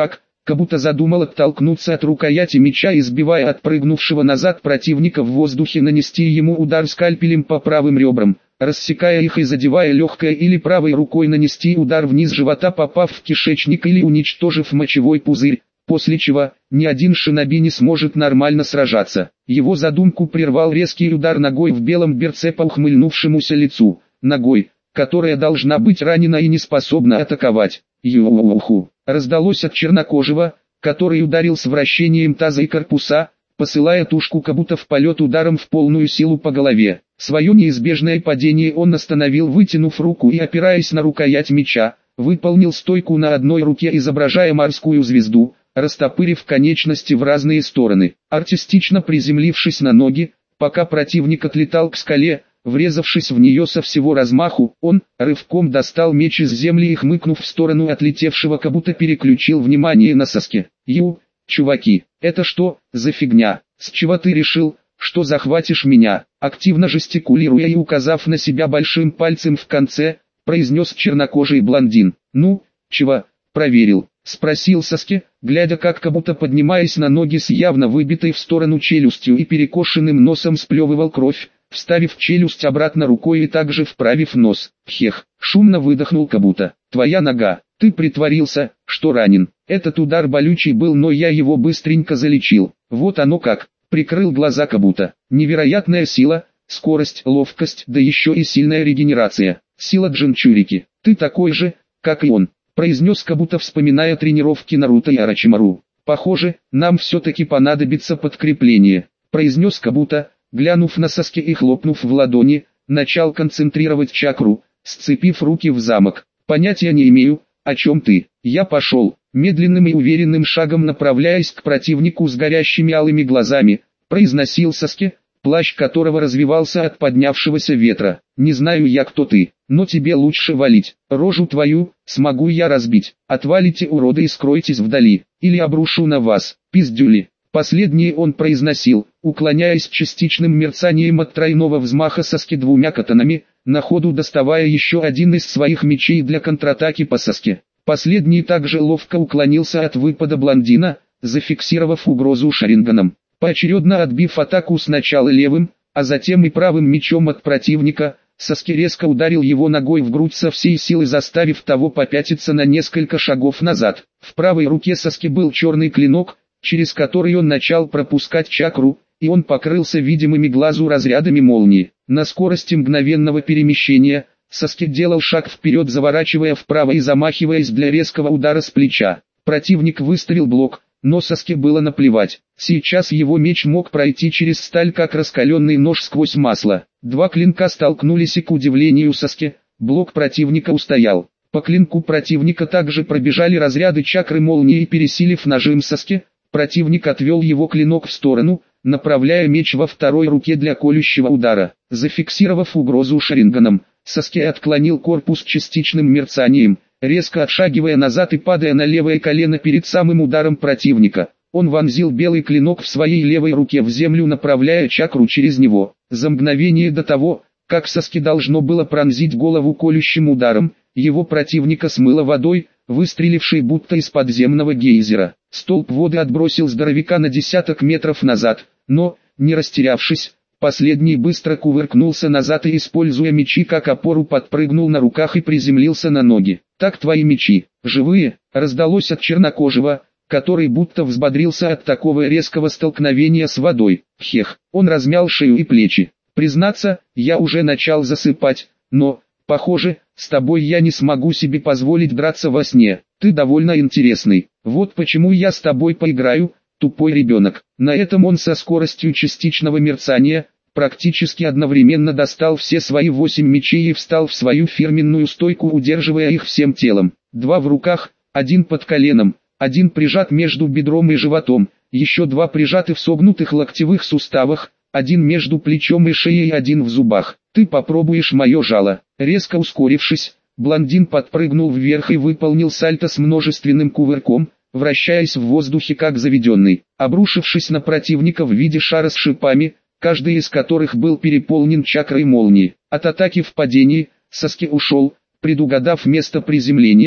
Speaker 1: как будто задумал оттолкнуться от рукояти меча и, сбивая отпрыгнувшего назад противника в воздухе, нанести ему удар скальпелем по правым ребрам, рассекая их и задевая легкое, или правой рукой нанести удар вниз живота, попав в кишечник или уничтожив мочевой пузырь, после чего ни один шиноби не сможет нормально сражаться. Его задумку прервал резкий удар ногой в белом берце по ухмыльнувшемуся лицу, ногой, которая должна быть ранена и не способна атаковать. Юху! Раздалось от чернокожего, который ударил с вращением таза и корпуса, посылая тушку как будто в полет ударом в полную силу по голове. Свое неизбежное падение он остановил, вытянув руку и опираясь на рукоять меча, выполнил стойку на одной руке, изображая морскую звезду, растопырив конечности в разные стороны. Артистично приземлившись на ноги, пока противник отлетал к скале, врезавшись в нее со всего размаху, он рывком достал меч из земли и, хмыкнув в сторону отлетевшего, как будто переключил внимание на Саске. «Ю, чуваки, это что за фигня? С чего ты решил, что захватишь меня?» Активно жестикулируя и указав на себя большим пальцем в конце, произнес чернокожий блондин. «Ну, чего, проверил?» — спросил Саске, глядя, как, как будто поднимаясь на ноги с явно выбитой в сторону челюстью и перекошенным носом, сплевывал кровь, вставив челюсть обратно рукой и также вправив нос. «Хех!» — шумно выдохнул как будто. «Твоя нога, ты притворился, что ранен. Этот удар болючий был, но я его быстренько залечил. Вот оно как!» Прикрыл глаза как будто. «Невероятная сила, скорость, ловкость, да еще и сильная регенерация. Сила Джинчурики. Ты такой же, как и он», произнес как будто вспоминая тренировки Наруто и Орочимару. «Похоже, нам все-таки понадобится подкрепление», произнес как будто, глянув на Саске и хлопнув в ладони, начал концентрировать чакру, сцепив руки в замок. «Понятия не имею, о чем ты. Я пошел», медленным и уверенным шагом направляясь к противнику с горящими алыми глазами, произносил Саске, плащ которого развивался от поднявшегося ветра. «Не знаю я, кто ты, но тебе лучше валить. Рожу твою смогу я разбить. Отвалите, уроды, и скройтесь вдали, или обрушу на вас, пиздюли». Последнее он произносил, уклоняясь частичным мерцанием от тройного взмаха Саске двумя катанами, на ходу доставая еще один из своих мечей для контратаки по Саске. Последний также ловко уклонился от выпада блондина, зафиксировав угрозу шаринганом. Поочередно отбив атаку сначала левым, а затем и правым мечом от противника, Саске резко ударил его ногой в грудь со всей силы, заставив того попятиться на несколько шагов назад. В правой руке Саске был черный клинок, через который он начал пропускать чакру, и он покрылся видимыми глазу разрядами молнии. На скорости мгновенного перемещения Саске делал шаг вперед, заворачивая вправо и замахиваясь для резкого удара с плеча. Противник выставил блок, но Саске было наплевать. Сейчас его меч мог пройти через сталь, как раскаленный нож сквозь масло. Два клинка столкнулись, и, к удивлению Саске, блок противника устоял. По клинку противника также пробежали разряды чакры молнии, и, пересилив нажим Саске, противник отвел его клинок в сторону, направляя меч во второй руке для колющего удара. Зафиксировав угрозу шаринганом, Саске отклонил корпус частичным мерцанием, резко отшагивая назад и падая на левое колено перед самым ударом противника. Он вонзил белый клинок в своей левой руке в землю, направляя чакру через него. За мгновение до того, как Саске должно было пронзить голову колющим ударом, его противника смыло водой, выстрелившей будто из подземного гейзера. Столб воды отбросил здоровяка на десяток метров назад, но, не растерявшись, последний быстро кувыркнулся назад и, используя мечи как опору, подпрыгнул на руках и приземлился на ноги. «Так твои мечи, живые?» — раздалось от чернокожего, который будто взбодрился от такого резкого столкновения с водой. Хех, он размял шею и плечи. «Признаться, я уже начал засыпать, но, похоже, с тобой я не смогу себе позволить драться во сне. Ты довольно интересный. Вот почему я с тобой поиграю, тупой ребенок». На этом он со скоростью частичного мерцания, практически одновременно достал все свои восемь мечей и встал в свою фирменную стойку, удерживая их всем телом. Два в руках, один под коленом, один прижат между бедром и животом, еще два прижаты в согнутых локтевых суставах, один между плечом и шеей и один в зубах. «Ты попробуешь мое жало». Резко ускорившись, блондин подпрыгнул вверх и выполнил сальто с множественным кувырком, вращаясь в воздухе как заведенный. Обрушившись на противника в виде шара с шипами, каждый из которых был переполнен чакрой молнии. От атаки в падении, Саске ушел, предугадав место приземления,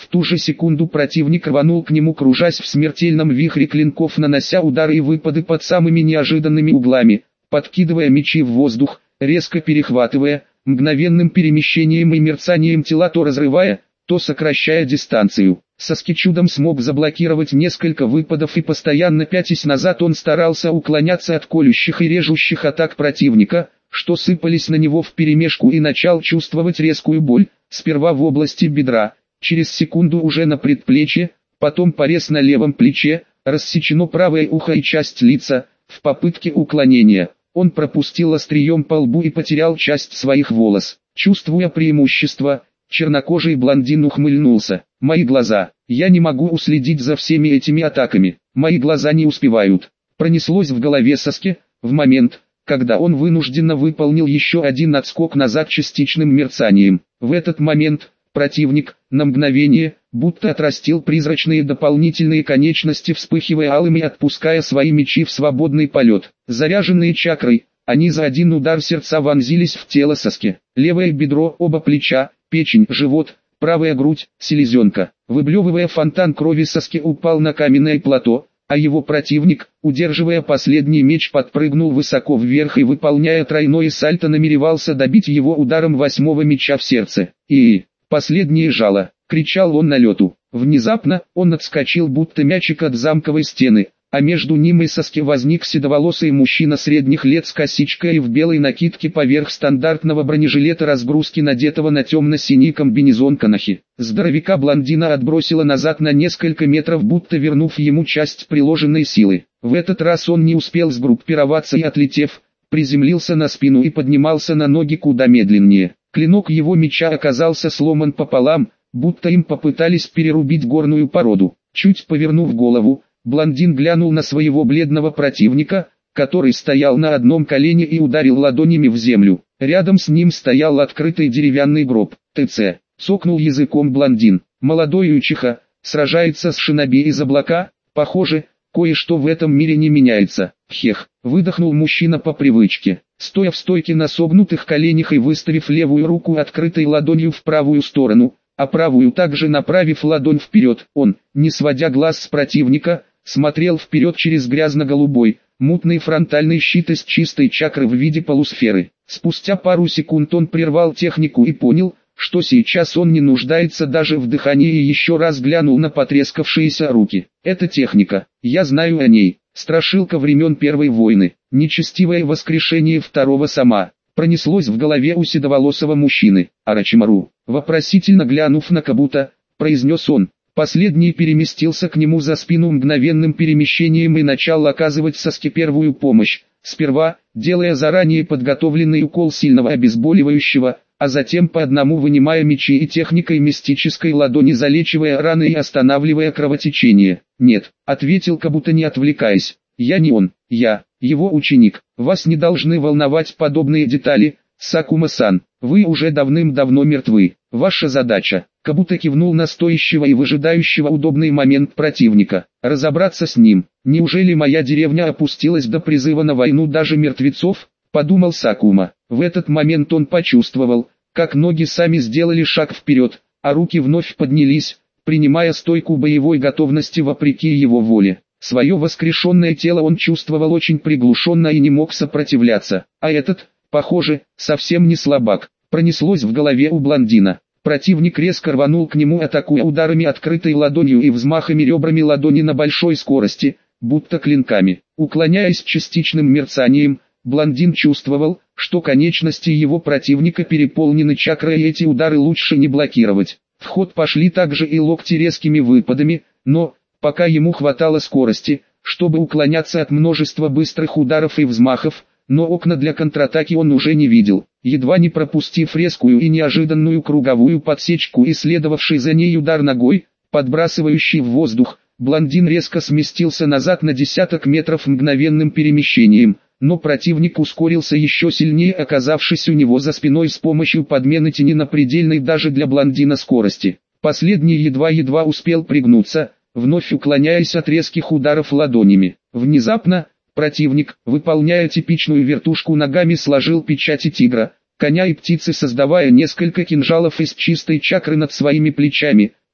Speaker 1: В ту же секунду противник рванул к нему, кружась в смертельном вихре клинков, нанося удары и выпады под самыми неожиданными углами, подкидывая мечи в воздух, резко перехватывая, мгновенным перемещением и мерцанием тела то разрывая, то сокращая дистанцию. Саски чудом смог заблокировать несколько выпадов, и постоянно пятясь назад он старался уклоняться от колющих и режущих атак противника, что сыпались на него вперемешку, и начал чувствовать резкую боль, сперва в области бедра, через секунду уже на предплечье, потом порез на левом плече, рассечено правое ухо и часть лица. В попытке уклонения он пропустил острием по лбу и потерял часть своих волос. Чувствуя преимущество, чернокожий блондин ухмыльнулся. «Мои глаза. Я не могу уследить за всеми этими атаками. Мои глаза не успевают». Пронеслось в голове Саски, в момент, когда он вынужденно выполнил еще один отскок назад частичным мерцанием. В этот момент противник, на мгновение, будто отрастил призрачные дополнительные конечности, вспыхивая алым и отпуская свои мечи в свободный полет. Заряженные чакрой, они за один удар сердца вонзились в тело Саски. Левое бедро, оба плеча, печень, живот, правая грудь, селезенка. Выблевывая фонтан крови, Саски упал на каменное плато, а его противник, удерживая последний меч, подпрыгнул высоко вверх и, выполняя тройное сальто, намеревался добить его ударом восьмого меча в сердце. И последнее жало, кричал он на лету. Внезапно, он отскочил будто мячик от замковой стены, а между ним и Саски возник седоволосый мужчина средних лет с косичкой и в белой накидке поверх стандартного бронежилета разгрузки, надетого на темно-синий комбинезон Канахи. Здоровяка-блондина отбросило назад на несколько метров, будто вернув ему часть приложенной силы. В этот раз он не успел сгруппироваться и, отлетев, приземлился на спину и поднимался на ноги куда медленнее. Клинок его меча оказался сломан пополам, будто им попытались перерубить горную породу. Чуть повернув голову, блондин глянул на своего бледного противника, который стоял на одном колене и ударил ладонями в землю. Рядом с ним стоял открытый деревянный гроб. «ТЦ», — цокнул языком блондин. «Молодой Учиха сражается с шиноби из облака, похоже, кое-что в этом мире не меняется». «Хех», — выдохнул мужчина по привычке, стоя в стойке на согнутых коленях и выставив левую руку открытой ладонью в правую сторону, а правую также направив ладонь вперед. Он, не сводя глаз с противника, смотрел вперед через грязно-голубой, мутный фронтальный щит из чистой чакры в виде полусферы. Спустя пару секунд он прервал технику и понял, что сейчас он не нуждается даже в дыхании, и еще раз глянул на потрескавшиеся руки. «Это техника, я знаю о ней. Страшилка времен Первой войны, нечестивое воскрешение второго сама». Пронеслось в голове у седоволосого мужчины. «Орочимару», вопросительно глянув на Кабуто, произнес он. Последний переместился к нему за спину мгновенным перемещением и начал оказывать Саске первую помощь, сперва, делая заранее подготовленный укол сильного обезболивающего, а затем по одному вынимая мечи и техникой мистической ладони залечивая раны и останавливая кровотечение. «Нет», — ответил Кабуто, не отвлекаясь, — «я не он, я, его ученик. Вас не должны волновать подобные детали, Сакума-сан, вы уже давным-давно мертвы. Ваша задача», — Кабуто кивнул на стоящего и выжидающего удобный момент противника, — «разобраться с ним». «Неужели моя деревня опустилась до призыва на войну даже мертвецов?» — подумал Сакума. В этот момент он почувствовал, как ноги сами сделали шаг вперед, а руки вновь поднялись, принимая стойку боевой готовности вопреки его воле. Свое воскрешенное тело он чувствовал очень приглушенно и не мог сопротивляться, а этот, похоже, совсем не слабак. Пронеслось в голове у блондина. Противник резко рванул к нему, атакуя ударами открытой ладонью и взмахами ребрами ладони на большой скорости, будто клинками. Уклоняясь частичным мерцанием, блондин чувствовал, что конечности его противника переполнены чакрой, и эти удары лучше не блокировать. В ход пошли также и локти резкими выпадами, но, пока ему хватало скорости, чтобы уклоняться от множества быстрых ударов и взмахов, но окна для контратаки он уже не видел. Едва не пропустив резкую и неожиданную круговую подсечку и следовавший за ней удар ногой, подбрасывающий в воздух, блондин резко сместился назад на десяток метров мгновенным перемещением, но противник ускорился еще сильнее, оказавшись у него за спиной с помощью подмены тени на предельной даже для блондина скорости. Последний едва-едва успел пригнуться, вновь уклоняясь от резких ударов ладонями. Внезапно, противник, выполняя типичную вертушку ногами, сложил печати тигра, коня и птицы, создавая несколько кинжалов из чистой чакры над своими плечами,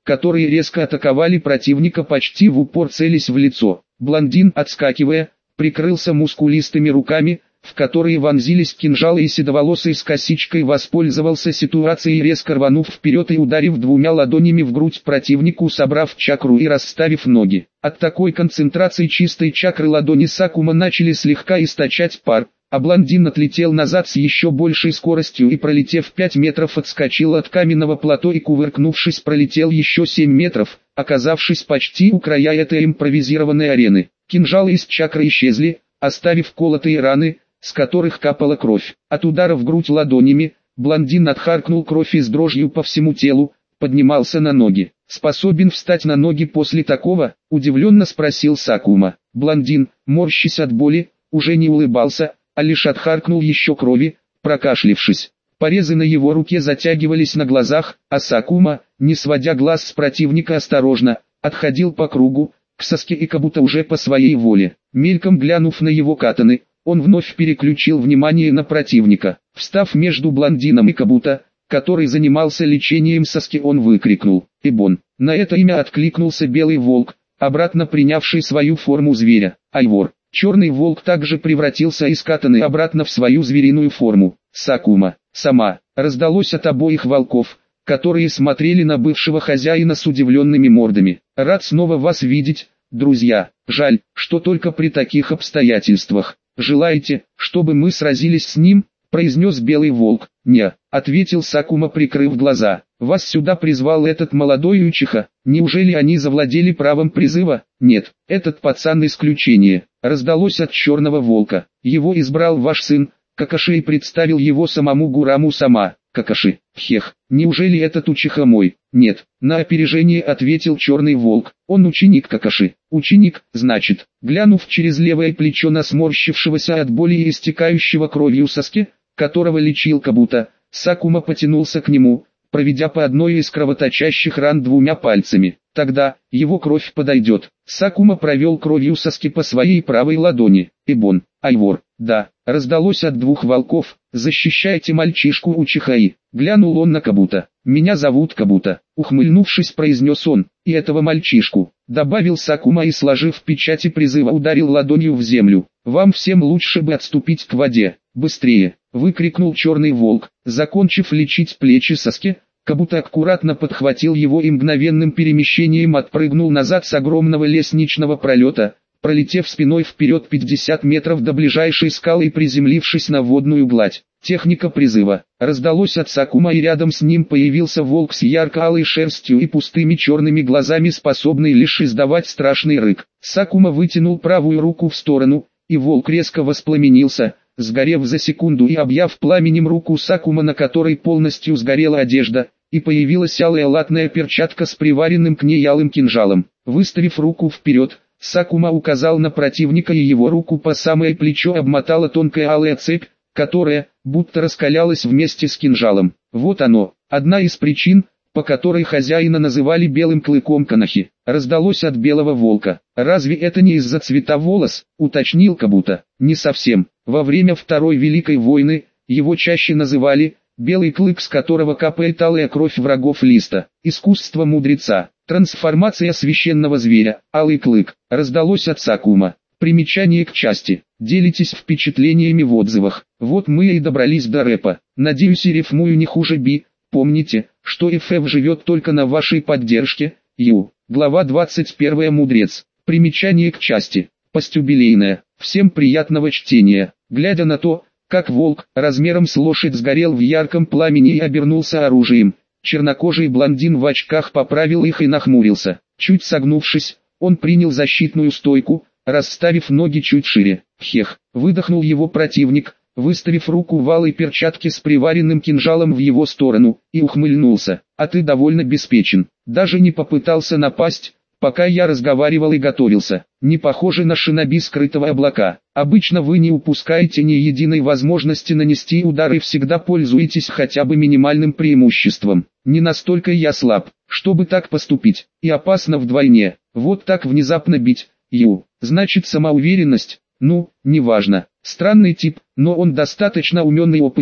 Speaker 1: которые резко атаковали противника почти в упор, целясь в лицо. Блондин, отскакивая, прикрылся мускулистыми руками, в которые вонзились кинжалы, и седоволосый с косичкой воспользовался ситуацией, резко рванув вперед и ударив двумя ладонями в грудь противнику, собрав чакру и расставив ноги. От такой концентрации чистой чакры ладони Сакума начали слегка источать пар, а блондин отлетел назад с еще большей скоростью и, пролетев пять метров, отскочил от каменного плато и, кувыркнувшись, пролетел еще семь метров, оказавшись почти у края этой импровизированной арены. Кинжалы из чакры исчезли, оставив колотые раны, с которых капала кровь. От удара в грудь ладонями, блондин отхаркнул кровь и с дрожью по всему телу поднимался на ноги. «Способен встать на ноги после такого?» – удивленно спросил Сакума. Блондин, морщась от боли, уже не улыбался, а лишь отхаркнул еще крови, прокашлившись. Порезы на его руке затягивались на глазах, а Сакума, не сводя глаз с противника, осторожно отходил по кругу, к Саске, и как будто уже по своей воле. Мельком глянув на его катаны, он вновь переключил внимание на противника. Встав между блондином и Кабуто, который занимался лечением Саски, он выкрикнул «Эбон». На это имя откликнулся белый волк, обратно принявший свою форму зверя. Айвор. Черный волк также превратился из катаны обратно в свою звериную форму. Сакума. Сама. Раздалось от обоих волков, которые смотрели на бывшего хозяина с удивленными мордами. «Рад снова вас видеть, друзья. Жаль, что только при таких обстоятельствах. Желаете, чтобы мы сразились с ним?» — произнес белый волк. «Не», — ответил Сакума, прикрыв глаза. «Вас сюда призвал этот молодой учиха. Неужели они завладели правом призыва?» «Нет, этот пацан исключение», — раздалось от черного волка. «Его избрал ваш сын Какаши и представил его самому Гураму Сама». «Какаши, хех, неужели этот учиха мой?» «Нет», — на опережение ответил черный волк. «Он ученик Какаши». «Ученик, значит». Глянув через левое плечо на сморщившегося от боли и истекающего кровью Саске, которого лечил Кабуто, Сакума потянулся к нему, проведя по одной из кровоточащих ран двумя пальцами. «Тогда, его кровь подойдет». Сакума провел кровью Саске по своей правой ладони. «Эбон, Айвор». «Да», — раздалось от двух волков. «Защищайте мальчишку учихаи». Глянул он на Кабуто. «Меня зовут Кабуто», — ухмыльнувшись, произнес он. «И этого мальчишку», — добавил Сакума и, сложив печати призыва, ударил ладонью в землю. «Вам всем лучше бы отступить к воде. Быстрее!» — выкрикнул черный волк. Закончив лечить плечи Саске, Кабуто аккуратно подхватил его и мгновенным перемещением отпрыгнул назад с огромного лестничного пролета, пролетев спиной вперед пятьдесят метров до ближайшей скалы и приземлившись на водную гладь. Техника призыва. Раздалось от Сакума, и рядом с ним появился волк с ярко-алой шерстью и пустыми черными глазами, способный лишь издавать страшный рык. Сакума вытянул правую руку в сторону, и волк резко воспламенился, сгорев за секунду и объяв пламенем руку Сакума, на которой полностью сгорела одежда, и появилась алая латная перчатка с приваренным к ней алым кинжалом. Выставив руку вперед, Сакума указал на противника, и его руку по самое плечо обмотала тонкая алая цепь, которая, будто раскалялась вместе с кинжалом. Вот оно, одна из причин, по которой хозяина называли белым клыком Канахи. Раздалось от белого волка. «Разве это не из-за цвета волос?» — уточнил Кабуто. «Не совсем. Во время Второй Великой войны его чаще называли «белый клык, с которого капает алая кровь врагов Листа». Искусство мудреца. Трансформация священного зверя. Алый клык. Раздалось от Сакума. Примечание к части. Делитесь впечатлениями в отзывах. Вот мы и добрались до рэпа. Надеюсь, и рифмую не хуже Би. Помните, что эф эф живет только на вашей поддержке. Ю. Глава двадцать первая. Мудрец. Примечание к части. Постюбилейное. Всем приятного чтения. Глядя на то, как волк, размером с лошадь, сгорел в ярком пламени и обернулся оружием, чернокожий блондин в очках поправил их и нахмурился. Чуть согнувшись, он принял защитную стойку, расставив ноги чуть шире. «Хех!» — выдохнул его противник, выставив руку в алой перчатке с приваренным кинжалом в его сторону, и ухмыльнулся. «А ты довольно беспечен. Даже не попытался напасть, пока я разговаривал и готовился. Не похоже на шиноби скрытого облака. Обычно вы не упускаете ни единой возможности нанести удар и всегда пользуетесь хотя бы минимальным преимуществом. Не настолько я слаб, чтобы так поступить, и опасно вдвойне. Вот так внезапно бить. Ю. Значит, самоуверенность? Ну, неважно. Странный тип, но он достаточно умен и опытен,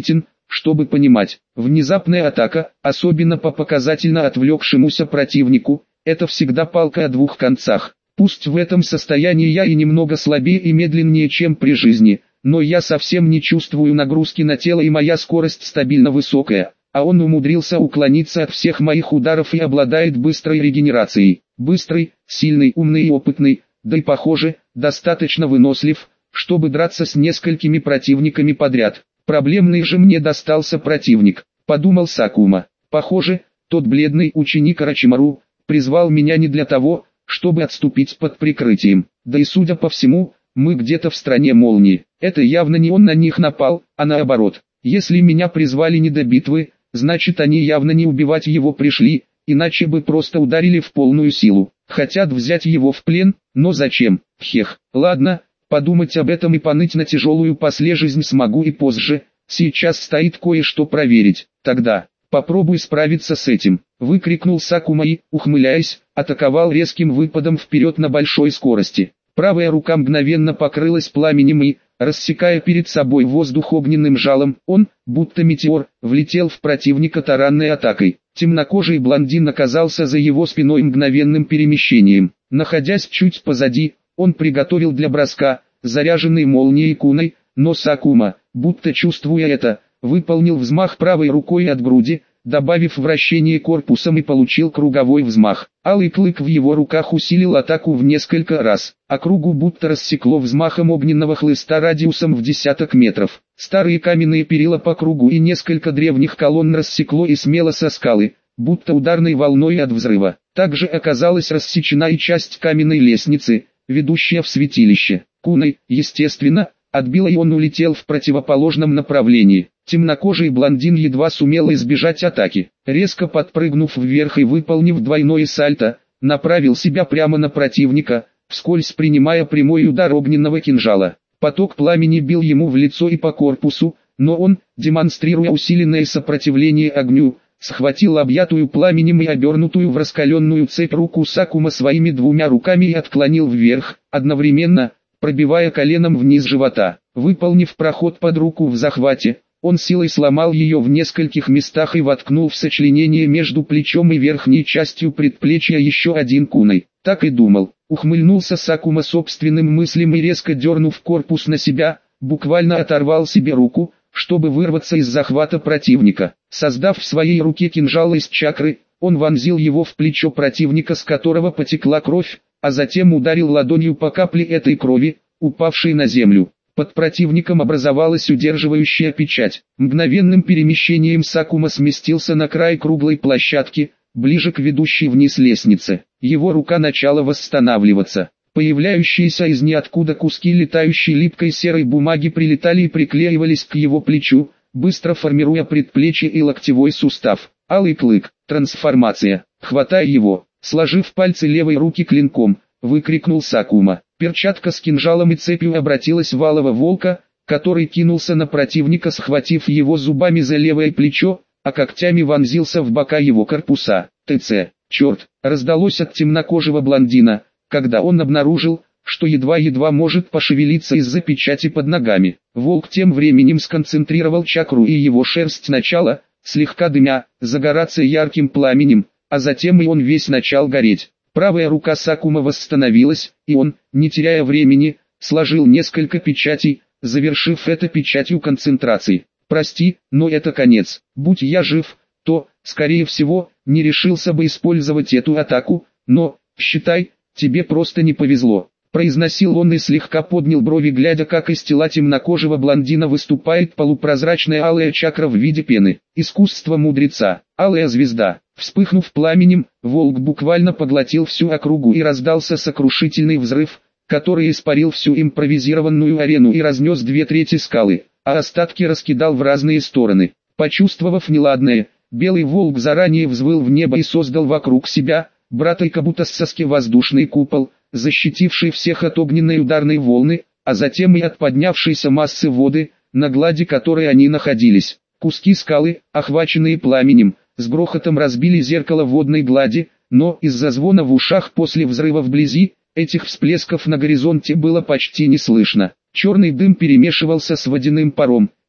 Speaker 1: чтобы понимать. Внезапная атака, особенно по показательно отвлекшемуся противнику, это всегда палка о двух концах. Пусть в этом состоянии я и немного слабее и медленнее, чем при жизни, но я совсем не чувствую нагрузки на тело и моя скорость стабильно высокая, а он умудрился уклониться от всех моих ударов и обладает быстрой регенерацией. Быстрый, сильный, умный и опытный, да и похоже, достаточно вынослив, чтобы драться с несколькими противниками подряд. Проблемный же мне достался противник, подумал Сакума. Похоже, тот бледный ученик Орочимару призвал меня не для того, чтобы отступить под прикрытием. Да и судя по всему, мы где-то в стране молнии. Это явно не он на них напал, а наоборот. Если меня призвали не до битвы, значит они явно не убивать его пришли, иначе бы просто ударили в полную силу. Хотят взять его в плен, но зачем? Хех. Ладно, подумать об этом и поныть на тяжелую после жизнь смогу и позже. Сейчас стоит кое-что проверить. Тогда попробуй справиться с этим. Выкрикнул Сакума и, ухмыляясь, атаковал резким выпадом вперед на большой скорости. Правая рука мгновенно покрылась пламенем и, рассекая перед собой воздух огненным жалом, он, будто метеор, влетел в противника таранной атакой. Темнокожий блондин оказался за его спиной мгновенным перемещением. Находясь чуть позади, он приготовил для броска, заряженный молнией куной, но Сакума, будто чувствуя это, выполнил взмах правой рукой от груди, добавив вращение корпусом и получил круговой взмах. Алый клык в его руках усилил атаку в несколько раз, а кругу будто рассекло взмахом огненного хлыста радиусом в десяток метров. Старые каменные перила по кругу и несколько древних колонн рассекло и смело со скалы, будто ударной волной от взрыва. Также оказалась рассечена и часть каменной лестницы, ведущая в святилище. Куной, естественно, отбила и он улетел в противоположном направлении. Темнокожий блондин едва сумел избежать атаки. Резко подпрыгнув вверх и выполнив двойное сальто, направил себя прямо на противника, вскользь принимая прямой удар огненного кинжала. Поток пламени бил ему в лицо и по корпусу, но он, демонстрируя усиленное сопротивление огню, схватил объятую пламенем и обернутую в раскаленную цепь руку Сакума своими двумя руками и отклонил вверх, одновременно пробивая коленом вниз живота. Выполнив проход под руку в захвате, он силой сломал ее в нескольких местах и воткнул в сочленение между плечом и верхней частью предплечья еще один куной. Так и думал. Ухмыльнулся Сакума собственным мыслям и резко дернув корпус на себя, буквально оторвал себе руку, чтобы вырваться из захвата противника. Создав в своей руке кинжал из чакры, он вонзил его в плечо противника, с которого потекла кровь, а затем ударил ладонью по капле этой крови, упавшей на землю. Под противником образовалась удерживающая печать. Мгновенным перемещением Сакума сместился на край круглой площадки, ближе к ведущей вниз лестнице. Его рука начала восстанавливаться. Появляющиеся из ниоткуда куски летающей липкой серой бумаги прилетали и приклеивались к его плечу, быстро формируя предплечье и локтевой сустав. Алый клык. Трансформация. Хватай его. Сложив пальцы левой руки клинком, выкрикнул Сакума. Перчатка с кинжалом и цепью обратилась в алого волка, который кинулся на противника, схватив его зубами за левое плечо, а когтями вонзился в бока его корпуса. ТЦ. Черт, раздалось от темнокожего блондина, когда он обнаружил, что едва-едва может пошевелиться из-за печати под ногами. Волк тем временем сконцентрировал чакру, и его шерсть начала, слегка дымя, загораться ярким пламенем, а затем и он весь начал гореть. Правая рука Сакума восстановилась, и он, не теряя времени, сложил несколько печатей, завершив это печатью концентрации. «Прости, но это конец. Будь я жив, то, скорее всего, не решился бы использовать эту атаку, но, считай, тебе просто не повезло», — произносил он и слегка поднял брови, глядя, как из тела темнокожего блондина выступает полупрозрачная алая чакра в виде пены. Искусство мудреца. Алая звезда. Вспыхнув пламенем, волк буквально поглотил всю округу и раздался сокрушительный взрыв, который испарил всю импровизированную арену и разнес две трети скалы, а остатки раскидал в разные стороны. Почувствовав неладное, белый волк заранее взвыл в небо и создал вокруг себя, братой кабутассаски, воздушный купол, защитивший всех от огненной ударной волны, а затем и от поднявшейся массы воды, на глади которой они находились. Куски скалы, охваченные пламенем, с грохотом разбили зеркало водной глади, но из-за звона в ушах после взрыва вблизи, этих всплесков на горизонте было почти не слышно. Черный дым перемешивался с водяным паром,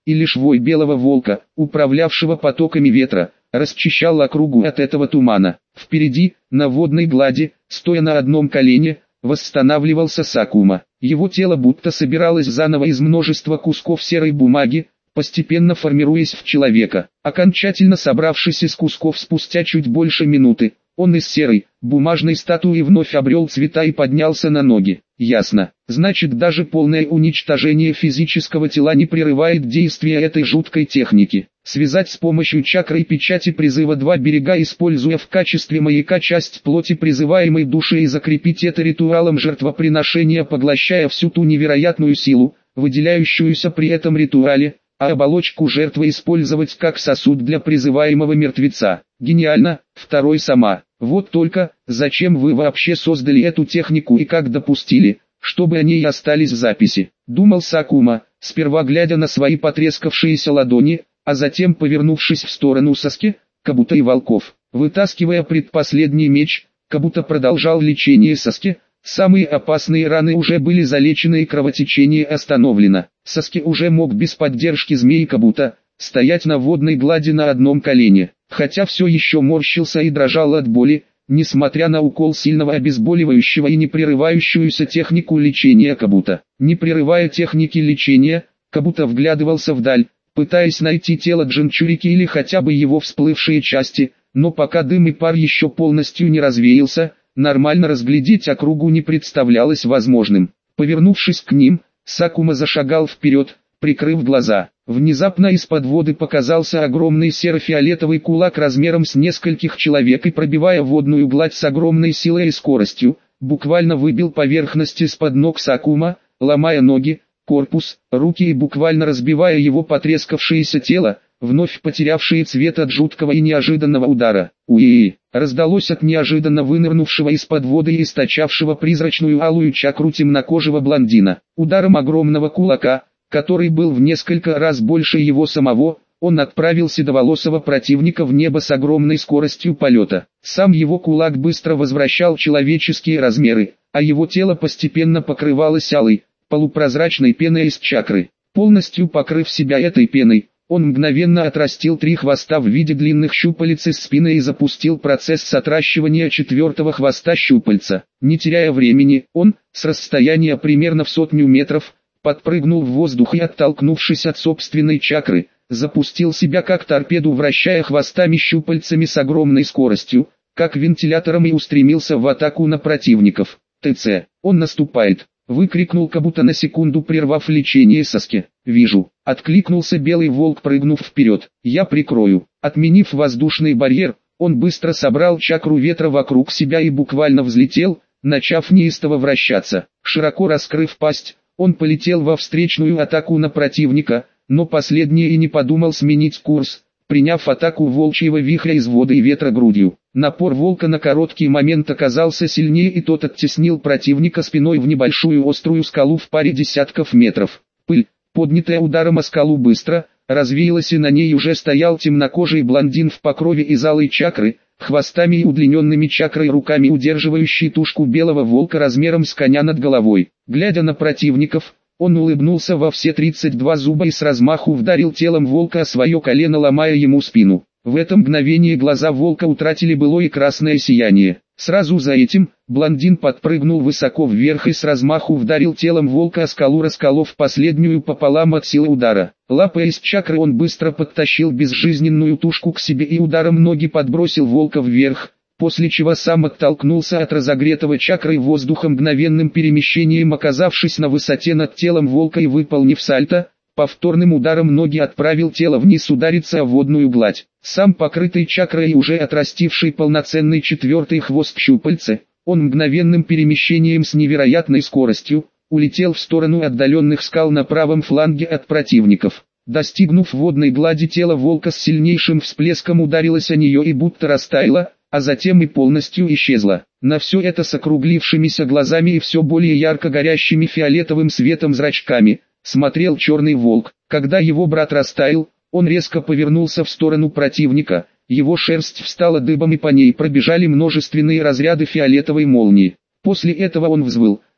Speaker 1: и лишь вой белого волка, управлявшего потоками ветра, расчищал округу от этого тумана. Впереди, на водной глади, стоя на одном колене, восстанавливался Сакума. Его тело будто собиралось заново из множества кусков серой бумаги, постепенно формируясь в человека. Окончательно собравшись из кусков спустя чуть больше минуты, он из серой, бумажной статуи вновь обрел цвета и поднялся на ноги. Ясно. Значит, даже полное уничтожение физического тела не прерывает действия этой жуткой техники. Связать с помощью чакры и печати призыва два берега, используя в качестве маяка часть плоти призываемой души, и закрепить это ритуалом жертвоприношения, поглощая всю ту невероятную силу, выделяющуюся при этом ритуале, а оболочку жертвы использовать как сосуд для призываемого мертвеца. Гениально. Второй сама. Вот только, зачем вы вообще создали эту технику и как допустили, чтобы о ней остались записи? Думал Сакума, сперва глядя на свои потрескавшиеся ладони, а затем повернувшись в сторону Саски, Кабуто и волков. Вытаскивая предпоследний меч, Кабуто продолжал лечение Саски. Самые опасные раны уже были залечены и кровотечение остановлено. Саски уже мог без поддержки змеи Кабуто стоять на водной глади на одном колене, хотя все еще морщился и дрожал от боли, несмотря на укол сильного обезболивающего и непрерывающуюся технику лечения Кабуто. Не прерывая техники лечения, Кабуто вглядывался вдаль, пытаясь найти тело Джинчурики или хотя бы его всплывшие части, но пока дым и пар еще полностью не развеялся, нормально разглядеть округу не представлялось возможным. Повернувшись к ним, Сакума зашагал вперед, прикрыв глаза. Внезапно из-под воды показался огромный серо-фиолетовый кулак размером с нескольких человек и, пробивая водную гладь с огромной силой и скоростью, буквально выбил поверхность из-под ног Сакума, ломая ноги, корпус, руки и буквально разбивая его потрескавшееся тело, вновь потерявшие цвет от жуткого и неожиданного удара. «Уи!» раздалось от неожиданно вынырнувшего из-под воды и источавшего призрачную алую чакру темнокожего блондина. Ударом огромного кулака, который был в несколько раз больше его самого, он отправил седоволосого противника в небо с огромной скоростью полета. Сам его кулак быстро возвращал человеческие размеры, а его тело постепенно покрывалось алой, полупрозрачной пеной из чакры. Полностью покрыв себя этой пеной, он мгновенно отрастил три хвоста в виде длинных щупалец из спины и запустил процесс сотращивания четвертого хвоста щупальца. Не теряя времени, он, с расстояния примерно в сотню метров, подпрыгнул в воздух и, оттолкнувшись от собственной чакры, запустил себя как торпеду, вращая хвостами-щупальцами с огромной скоростью, как вентилятором, и устремился в атаку на противников. «ТЦ! Он наступает!» — выкрикнул Кабуто, на секунду прервав лечение Саски. «Вижу!» — откликнулся белый волк, прыгнув вперед. «Я прикрою!» Отменив воздушный барьер, он быстро собрал чакру ветра вокруг себя и буквально взлетел, начав неистово вращаться. Широко раскрыв пасть, он полетел во встречную атаку на противника, но последний и не подумал сменить курс, приняв атаку волчьего вихря из воды и ветра грудью. Напор волка на короткий момент оказался сильнее, и тот оттеснил противника спиной в небольшую острую скалу в паре десятков метров. Пыль, поднятая ударом о скалу, быстро развеялась, и на ней уже стоял темнокожий блондин в покрове из алой чакры, хвостами и удлиненными чакрой руками удерживающий тушку белого волка размером с коня над головой. Глядя на противников, он улыбнулся во все тридцать два зуба и с размаху вдарил телом волка о свое колено, ломая ему спину. В это мгновение глаза волка утратили былое красное сияние. Сразу за этим, блондин подпрыгнул высоко вверх и с размаху вдарил телом волка о скалу, расколов последнюю пополам от силы удара. Лапой из чакры он быстро подтащил безжизненную тушку к себе и ударом ноги подбросил волка вверх, после чего сам оттолкнулся от разогретого чакрой воздуха, мгновенным перемещением оказавшись на высоте над телом волка и, выполнив сальто, повторным ударом ноги отправил тело вниз удариться о водную гладь. Сам покрытый чакрой и уже отрастивший полноценный четвертый хвост щупальца, он мгновенным перемещением с невероятной скоростью улетел в сторону отдаленных скал на правом фланге от противников. Достигнув водной глади, тело волка с сильнейшим всплеском ударилось о нее и будто растаяло, а затем и полностью исчезла. На все это с округлившимися глазами и все более ярко горящими фиолетовым светом зрачками смотрел черный волк. Когда его брат растаял, он резко повернулся в сторону противника, его шерсть встала дыбом и по ней пробежали множественные разряды фиолетовой молнии. После этого он взвыл,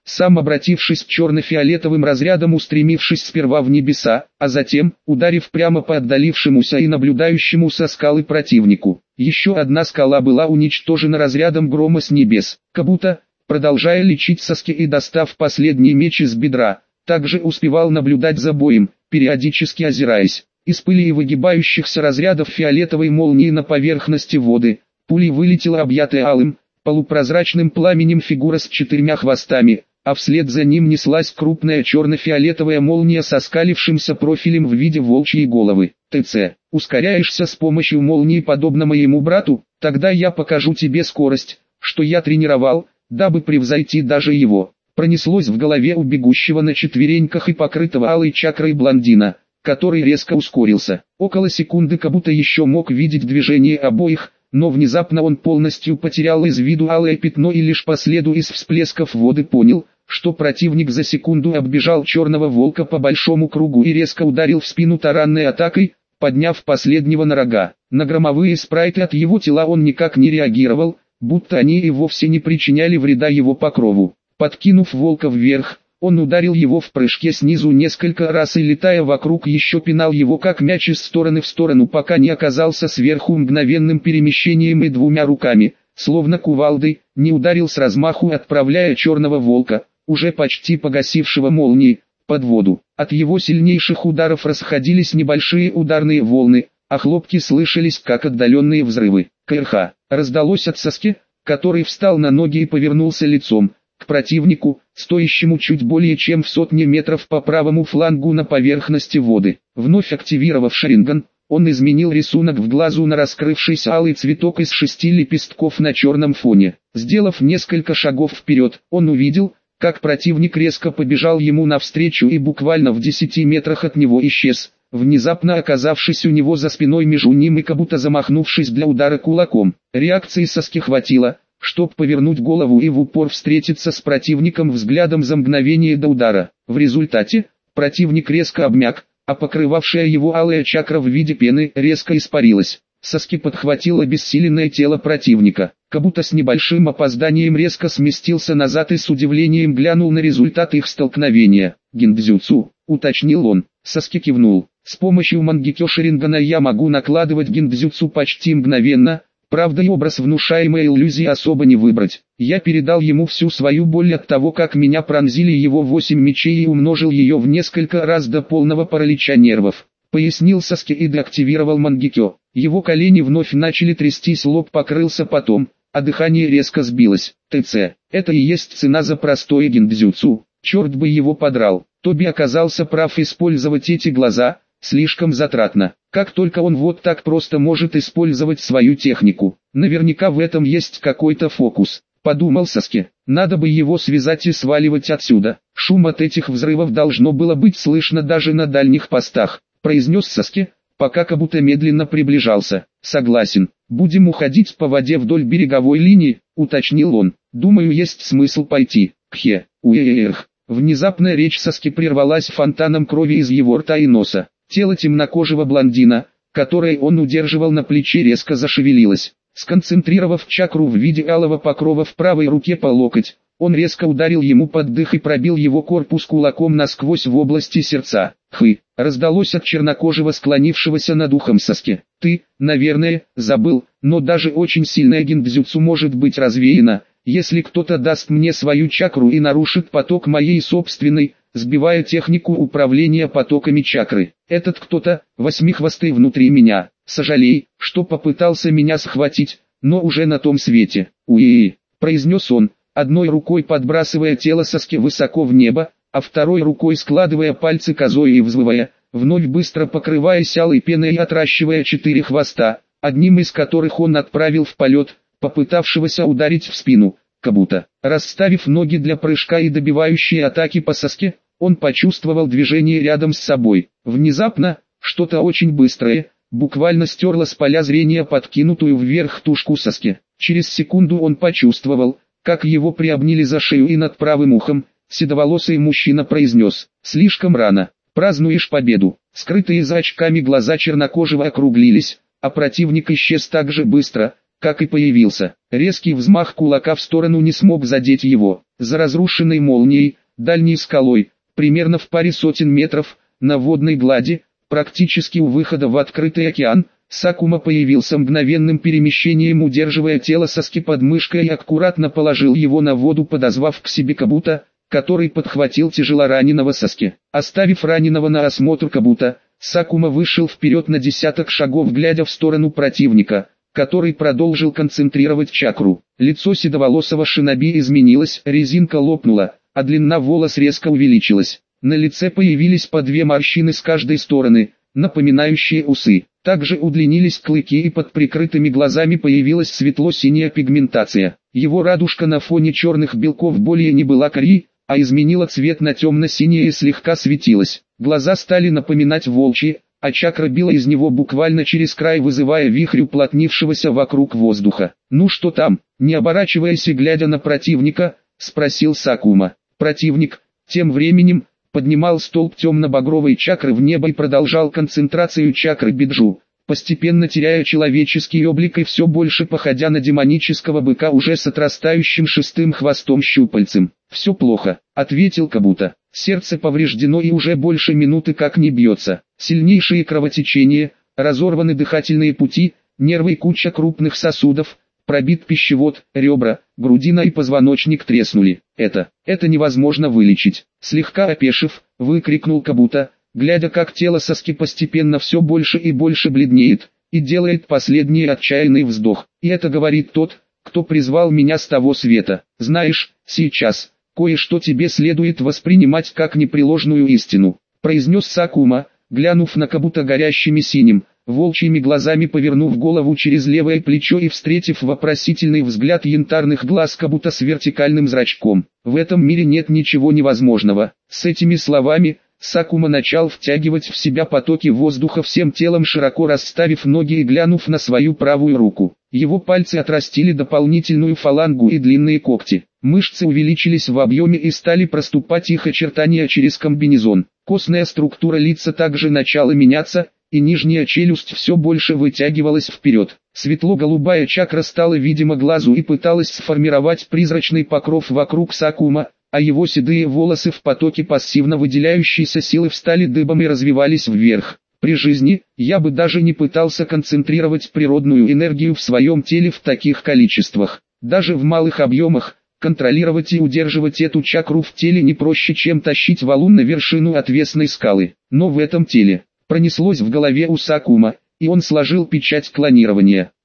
Speaker 1: сам обратившись черно-фиолетовым разрядом, устремившись сперва в небеса, а затем, ударив прямо по отдалившемуся и наблюдающему со скалы противнику. Еще одна скала была уничтожена разрядом грома с небес. Кабута, продолжая лечить Саски и достав последний меч из бедра, также успевал наблюдать за боем, периодически озираясь. Из пыли и выгибающихся разрядов фиолетовой молнии на поверхности воды, пулей вылетела объятая алым, полупрозрачным пламенем фигура с четырьмя хвостами, а вслед за ним неслась крупная черно-фиолетовая молния со скалившимся профилем в виде волчьей головы. ТЦ, ускоряешься с помощью молнии подобно моему брату, тогда я покажу тебе скорость, что я тренировал, дабы превзойти даже его. Пронеслось в голове у бегущего на четвереньках и покрытого алой чакрой блондина, который резко ускорился. Около секунды Кабута еще мог видеть движение обоих, но внезапно он полностью потерял из виду алое пятно и лишь по следу из всплесков воды понял, что противник за секунду оббежал черного волка по большому кругу и резко ударил в спину таранной атакой, подняв последнего на рога. На громовые спрайты от его тела он никак не реагировал, будто они и вовсе не причиняли вреда его покрову. Подкинув волка вверх, он ударил его в прыжке снизу несколько раз и, летая вокруг, еще пинал его как мяч из стороны в сторону, пока не оказался сверху мгновенным перемещением и двумя руками, словно кувалдой, не ударил с размаху, отправляя черного волка, уже почти погасившего молнии, под воду. От его сильнейших ударов расходились небольшие ударные волны, а хлопки слышались как отдаленные взрывы. КРХ раздалось от Саски, который встал на ноги и повернулся лицом к противнику, стоящему чуть более чем в сотне метров по правому флангу на поверхности воды. Вновь активировав Шаринган, он изменил рисунок в глазу на раскрывшийся алый цветок из шести лепестков на черном фоне. Сделав несколько шагов вперед, он увидел, как противник резко побежал ему навстречу и буквально в десяти метрах от него исчез, внезапно оказавшись у него за спиной между ним и как будто замахнувшись для удара кулаком. Реакции Саски хватило, чтоб повернуть голову и в упор встретиться с противником взглядом за мгновение до удара. В результате, противник резко обмяк, а покрывавшая его алая чакра в виде пены резко испарилась. Саски подхватил обессиленное тело противника, как будто с небольшим опозданием резко сместился назад и с удивлением глянул на результат их столкновения. «Гиндзюцу», — уточнил он. Саски кивнул. «С помощью Мангекё Шарингана я могу накладывать гиндзюцу почти мгновенно, правда и образ внушаемой иллюзии особо не выбрать. Я передал ему всю свою боль от того, как меня пронзили его восемь мечей, и умножил ее в несколько раз до полного паралича нервов», — пояснил Саски и деактивировал Мангекё. Его колени вновь начали трястись, лоб покрылся потом, а дыхание резко сбилось. ТЦ. Это и есть цена за простое гиндзюцу. Черт бы его подрал. Тоби оказался прав, использовать эти глаза слишком затратно. Как только он вот так просто может использовать свою технику. Наверняка в этом есть какой-то фокус, подумал Саски. Надо бы его связать и сваливать отсюда. Шум от этих взрывов должно было быть слышно даже на дальних постах, произнес Саски, пока как будто медленно приближался. Согласен, будем уходить по воде вдоль береговой линии, уточнил он. Думаю, есть смысл пойти. Кхе, уэх. Внезапная речь Саски прервалась фонтаном крови из его рта и носа. Тело темнокожего блондина, которое он удерживал на плече, резко зашевелилось. Сконцентрировав чакру в виде алого покрова в правой руке по локоть, он резко ударил ему под дых и пробил его корпус кулаком насквозь в области сердца. «Хы!» — раздалось от чернокожего, склонившегося над ухом Саски. «Ты, наверное, забыл, но даже очень сильная гиндзюцу может быть развеяна, если кто-то даст мне свою чакру и нарушит поток моей собственной, сбивая технику управления потоками чакры. Этот кто-то, восьмихвостый внутри меня. Сожалей, что попытался меня схватить, но уже на том свете. Уи-и-и», произнес он, одной рукой подбрасывая тело Саски высоко в небо, а второй рукой складывая пальцы козой и взвывая, вновь быстро покрываясь алой пеной и отращивая четыре хвоста, одним из которых он отправил в полет, попытавшегося ударить в спину. Кабута. Расставив ноги для прыжка и добивающей атаки по Саске, он почувствовал движение рядом с собой. Внезапно, что-то очень быстрое, буквально стерло с поля зрения подкинутую вверх тушку Саски. Через секунду он почувствовал, как его приобняли за шею, и над правым ухом седоволосый мужчина произнес: «Слишком рано, празднуешь победу». Скрытые за очками глаза чернокожего округлились, а противник исчез так же быстро, как и появился. Резкий взмах кулака в сторону не смог задеть его. За разрушенной молнией, дальней скалой, примерно в паре сотен метров, на водной глади, практически у выхода в открытый океан, Сакума появился мгновенным перемещением, удерживая тело Саски под мышкой, и аккуратно положил его на воду, подозвав к себе Кабуто, который подхватил тяжелораненого Саски. Оставив раненого на осмотр Кабуто, Сакума вышел вперед на десяток шагов, глядя в сторону противника, который продолжил концентрировать чакру. Лицо седоволосого шиноби изменилось, резинка лопнула, а длина волос резко увеличилась. На лице появились по две морщины с каждой стороны, напоминающие усы. Также удлинились клыки, и под прикрытыми глазами появилась светло-синяя пигментация. Его радужка на фоне черных белков более не была карий, а изменила цвет на темно-синее и слегка светилась. Глаза стали напоминать волчьи, а чакра била из него буквально через край, вызывая вихрь уплотнившегося вокруг воздуха. «Ну что там?» — не оборачиваясь и глядя на противника, спросил Сакума. Противник, тем временем, поднимал столб темно-багровой чакры в небо и продолжал концентрацию чакры Биджу, постепенно теряя человеческий облик и все больше походя на демонического быка уже с отрастающим шестым хвостом-щупальцем. «Все плохо», — ответил Кабуто. «Сердце повреждено и уже больше минуты как не бьется. Сильнейшие кровотечения, разорваны дыхательные пути, нервы и куча крупных сосудов, пробит пищевод, ребра, грудина и позвоночник треснули. Это, это невозможно вылечить». Слегка опешив, выкрикнул Кабуто, глядя, как тело Саски постепенно все больше и больше бледнеет, и делает последний отчаянный вздох. «И это говорит тот, кто призвал меня с того света. Знаешь, сейчас, кое-что тебе следует воспринимать как непреложную истину», произнес Сакума, глянув на Кабуто горящими синим, волчьими глазами, повернув голову через левое плечо и встретив вопросительный взгляд янтарных глаз Кабуто с вертикальным зрачком. «В этом мире нет ничего невозможного». С этими словами, Сакума начал втягивать в себя потоки воздуха всем телом, широко расставив ноги и глянув на свою правую руку. Его пальцы отрастили дополнительную фалангу и длинные когти. Мышцы увеличились в объеме и стали проступать их очертания через комбинезон. Костная структура лица также начала меняться, и нижняя челюсть все больше вытягивалась вперед. Светло-голубая чакра стала видима глазу и пыталась сформировать призрачный покров вокруг Сакума, а его седые волосы в потоке пассивно выделяющейся силы встали дыбом и развивались вверх. При жизни, я бы даже не пытался концентрировать природную энергию в своем теле в таких количествах. Даже в малых объемах, контролировать и удерживать эту чакру в теле не проще, чем тащить валун на вершину отвесной скалы. Но в этом теле, пронеслось в голове у Сакума, и он сложил печать клонирования.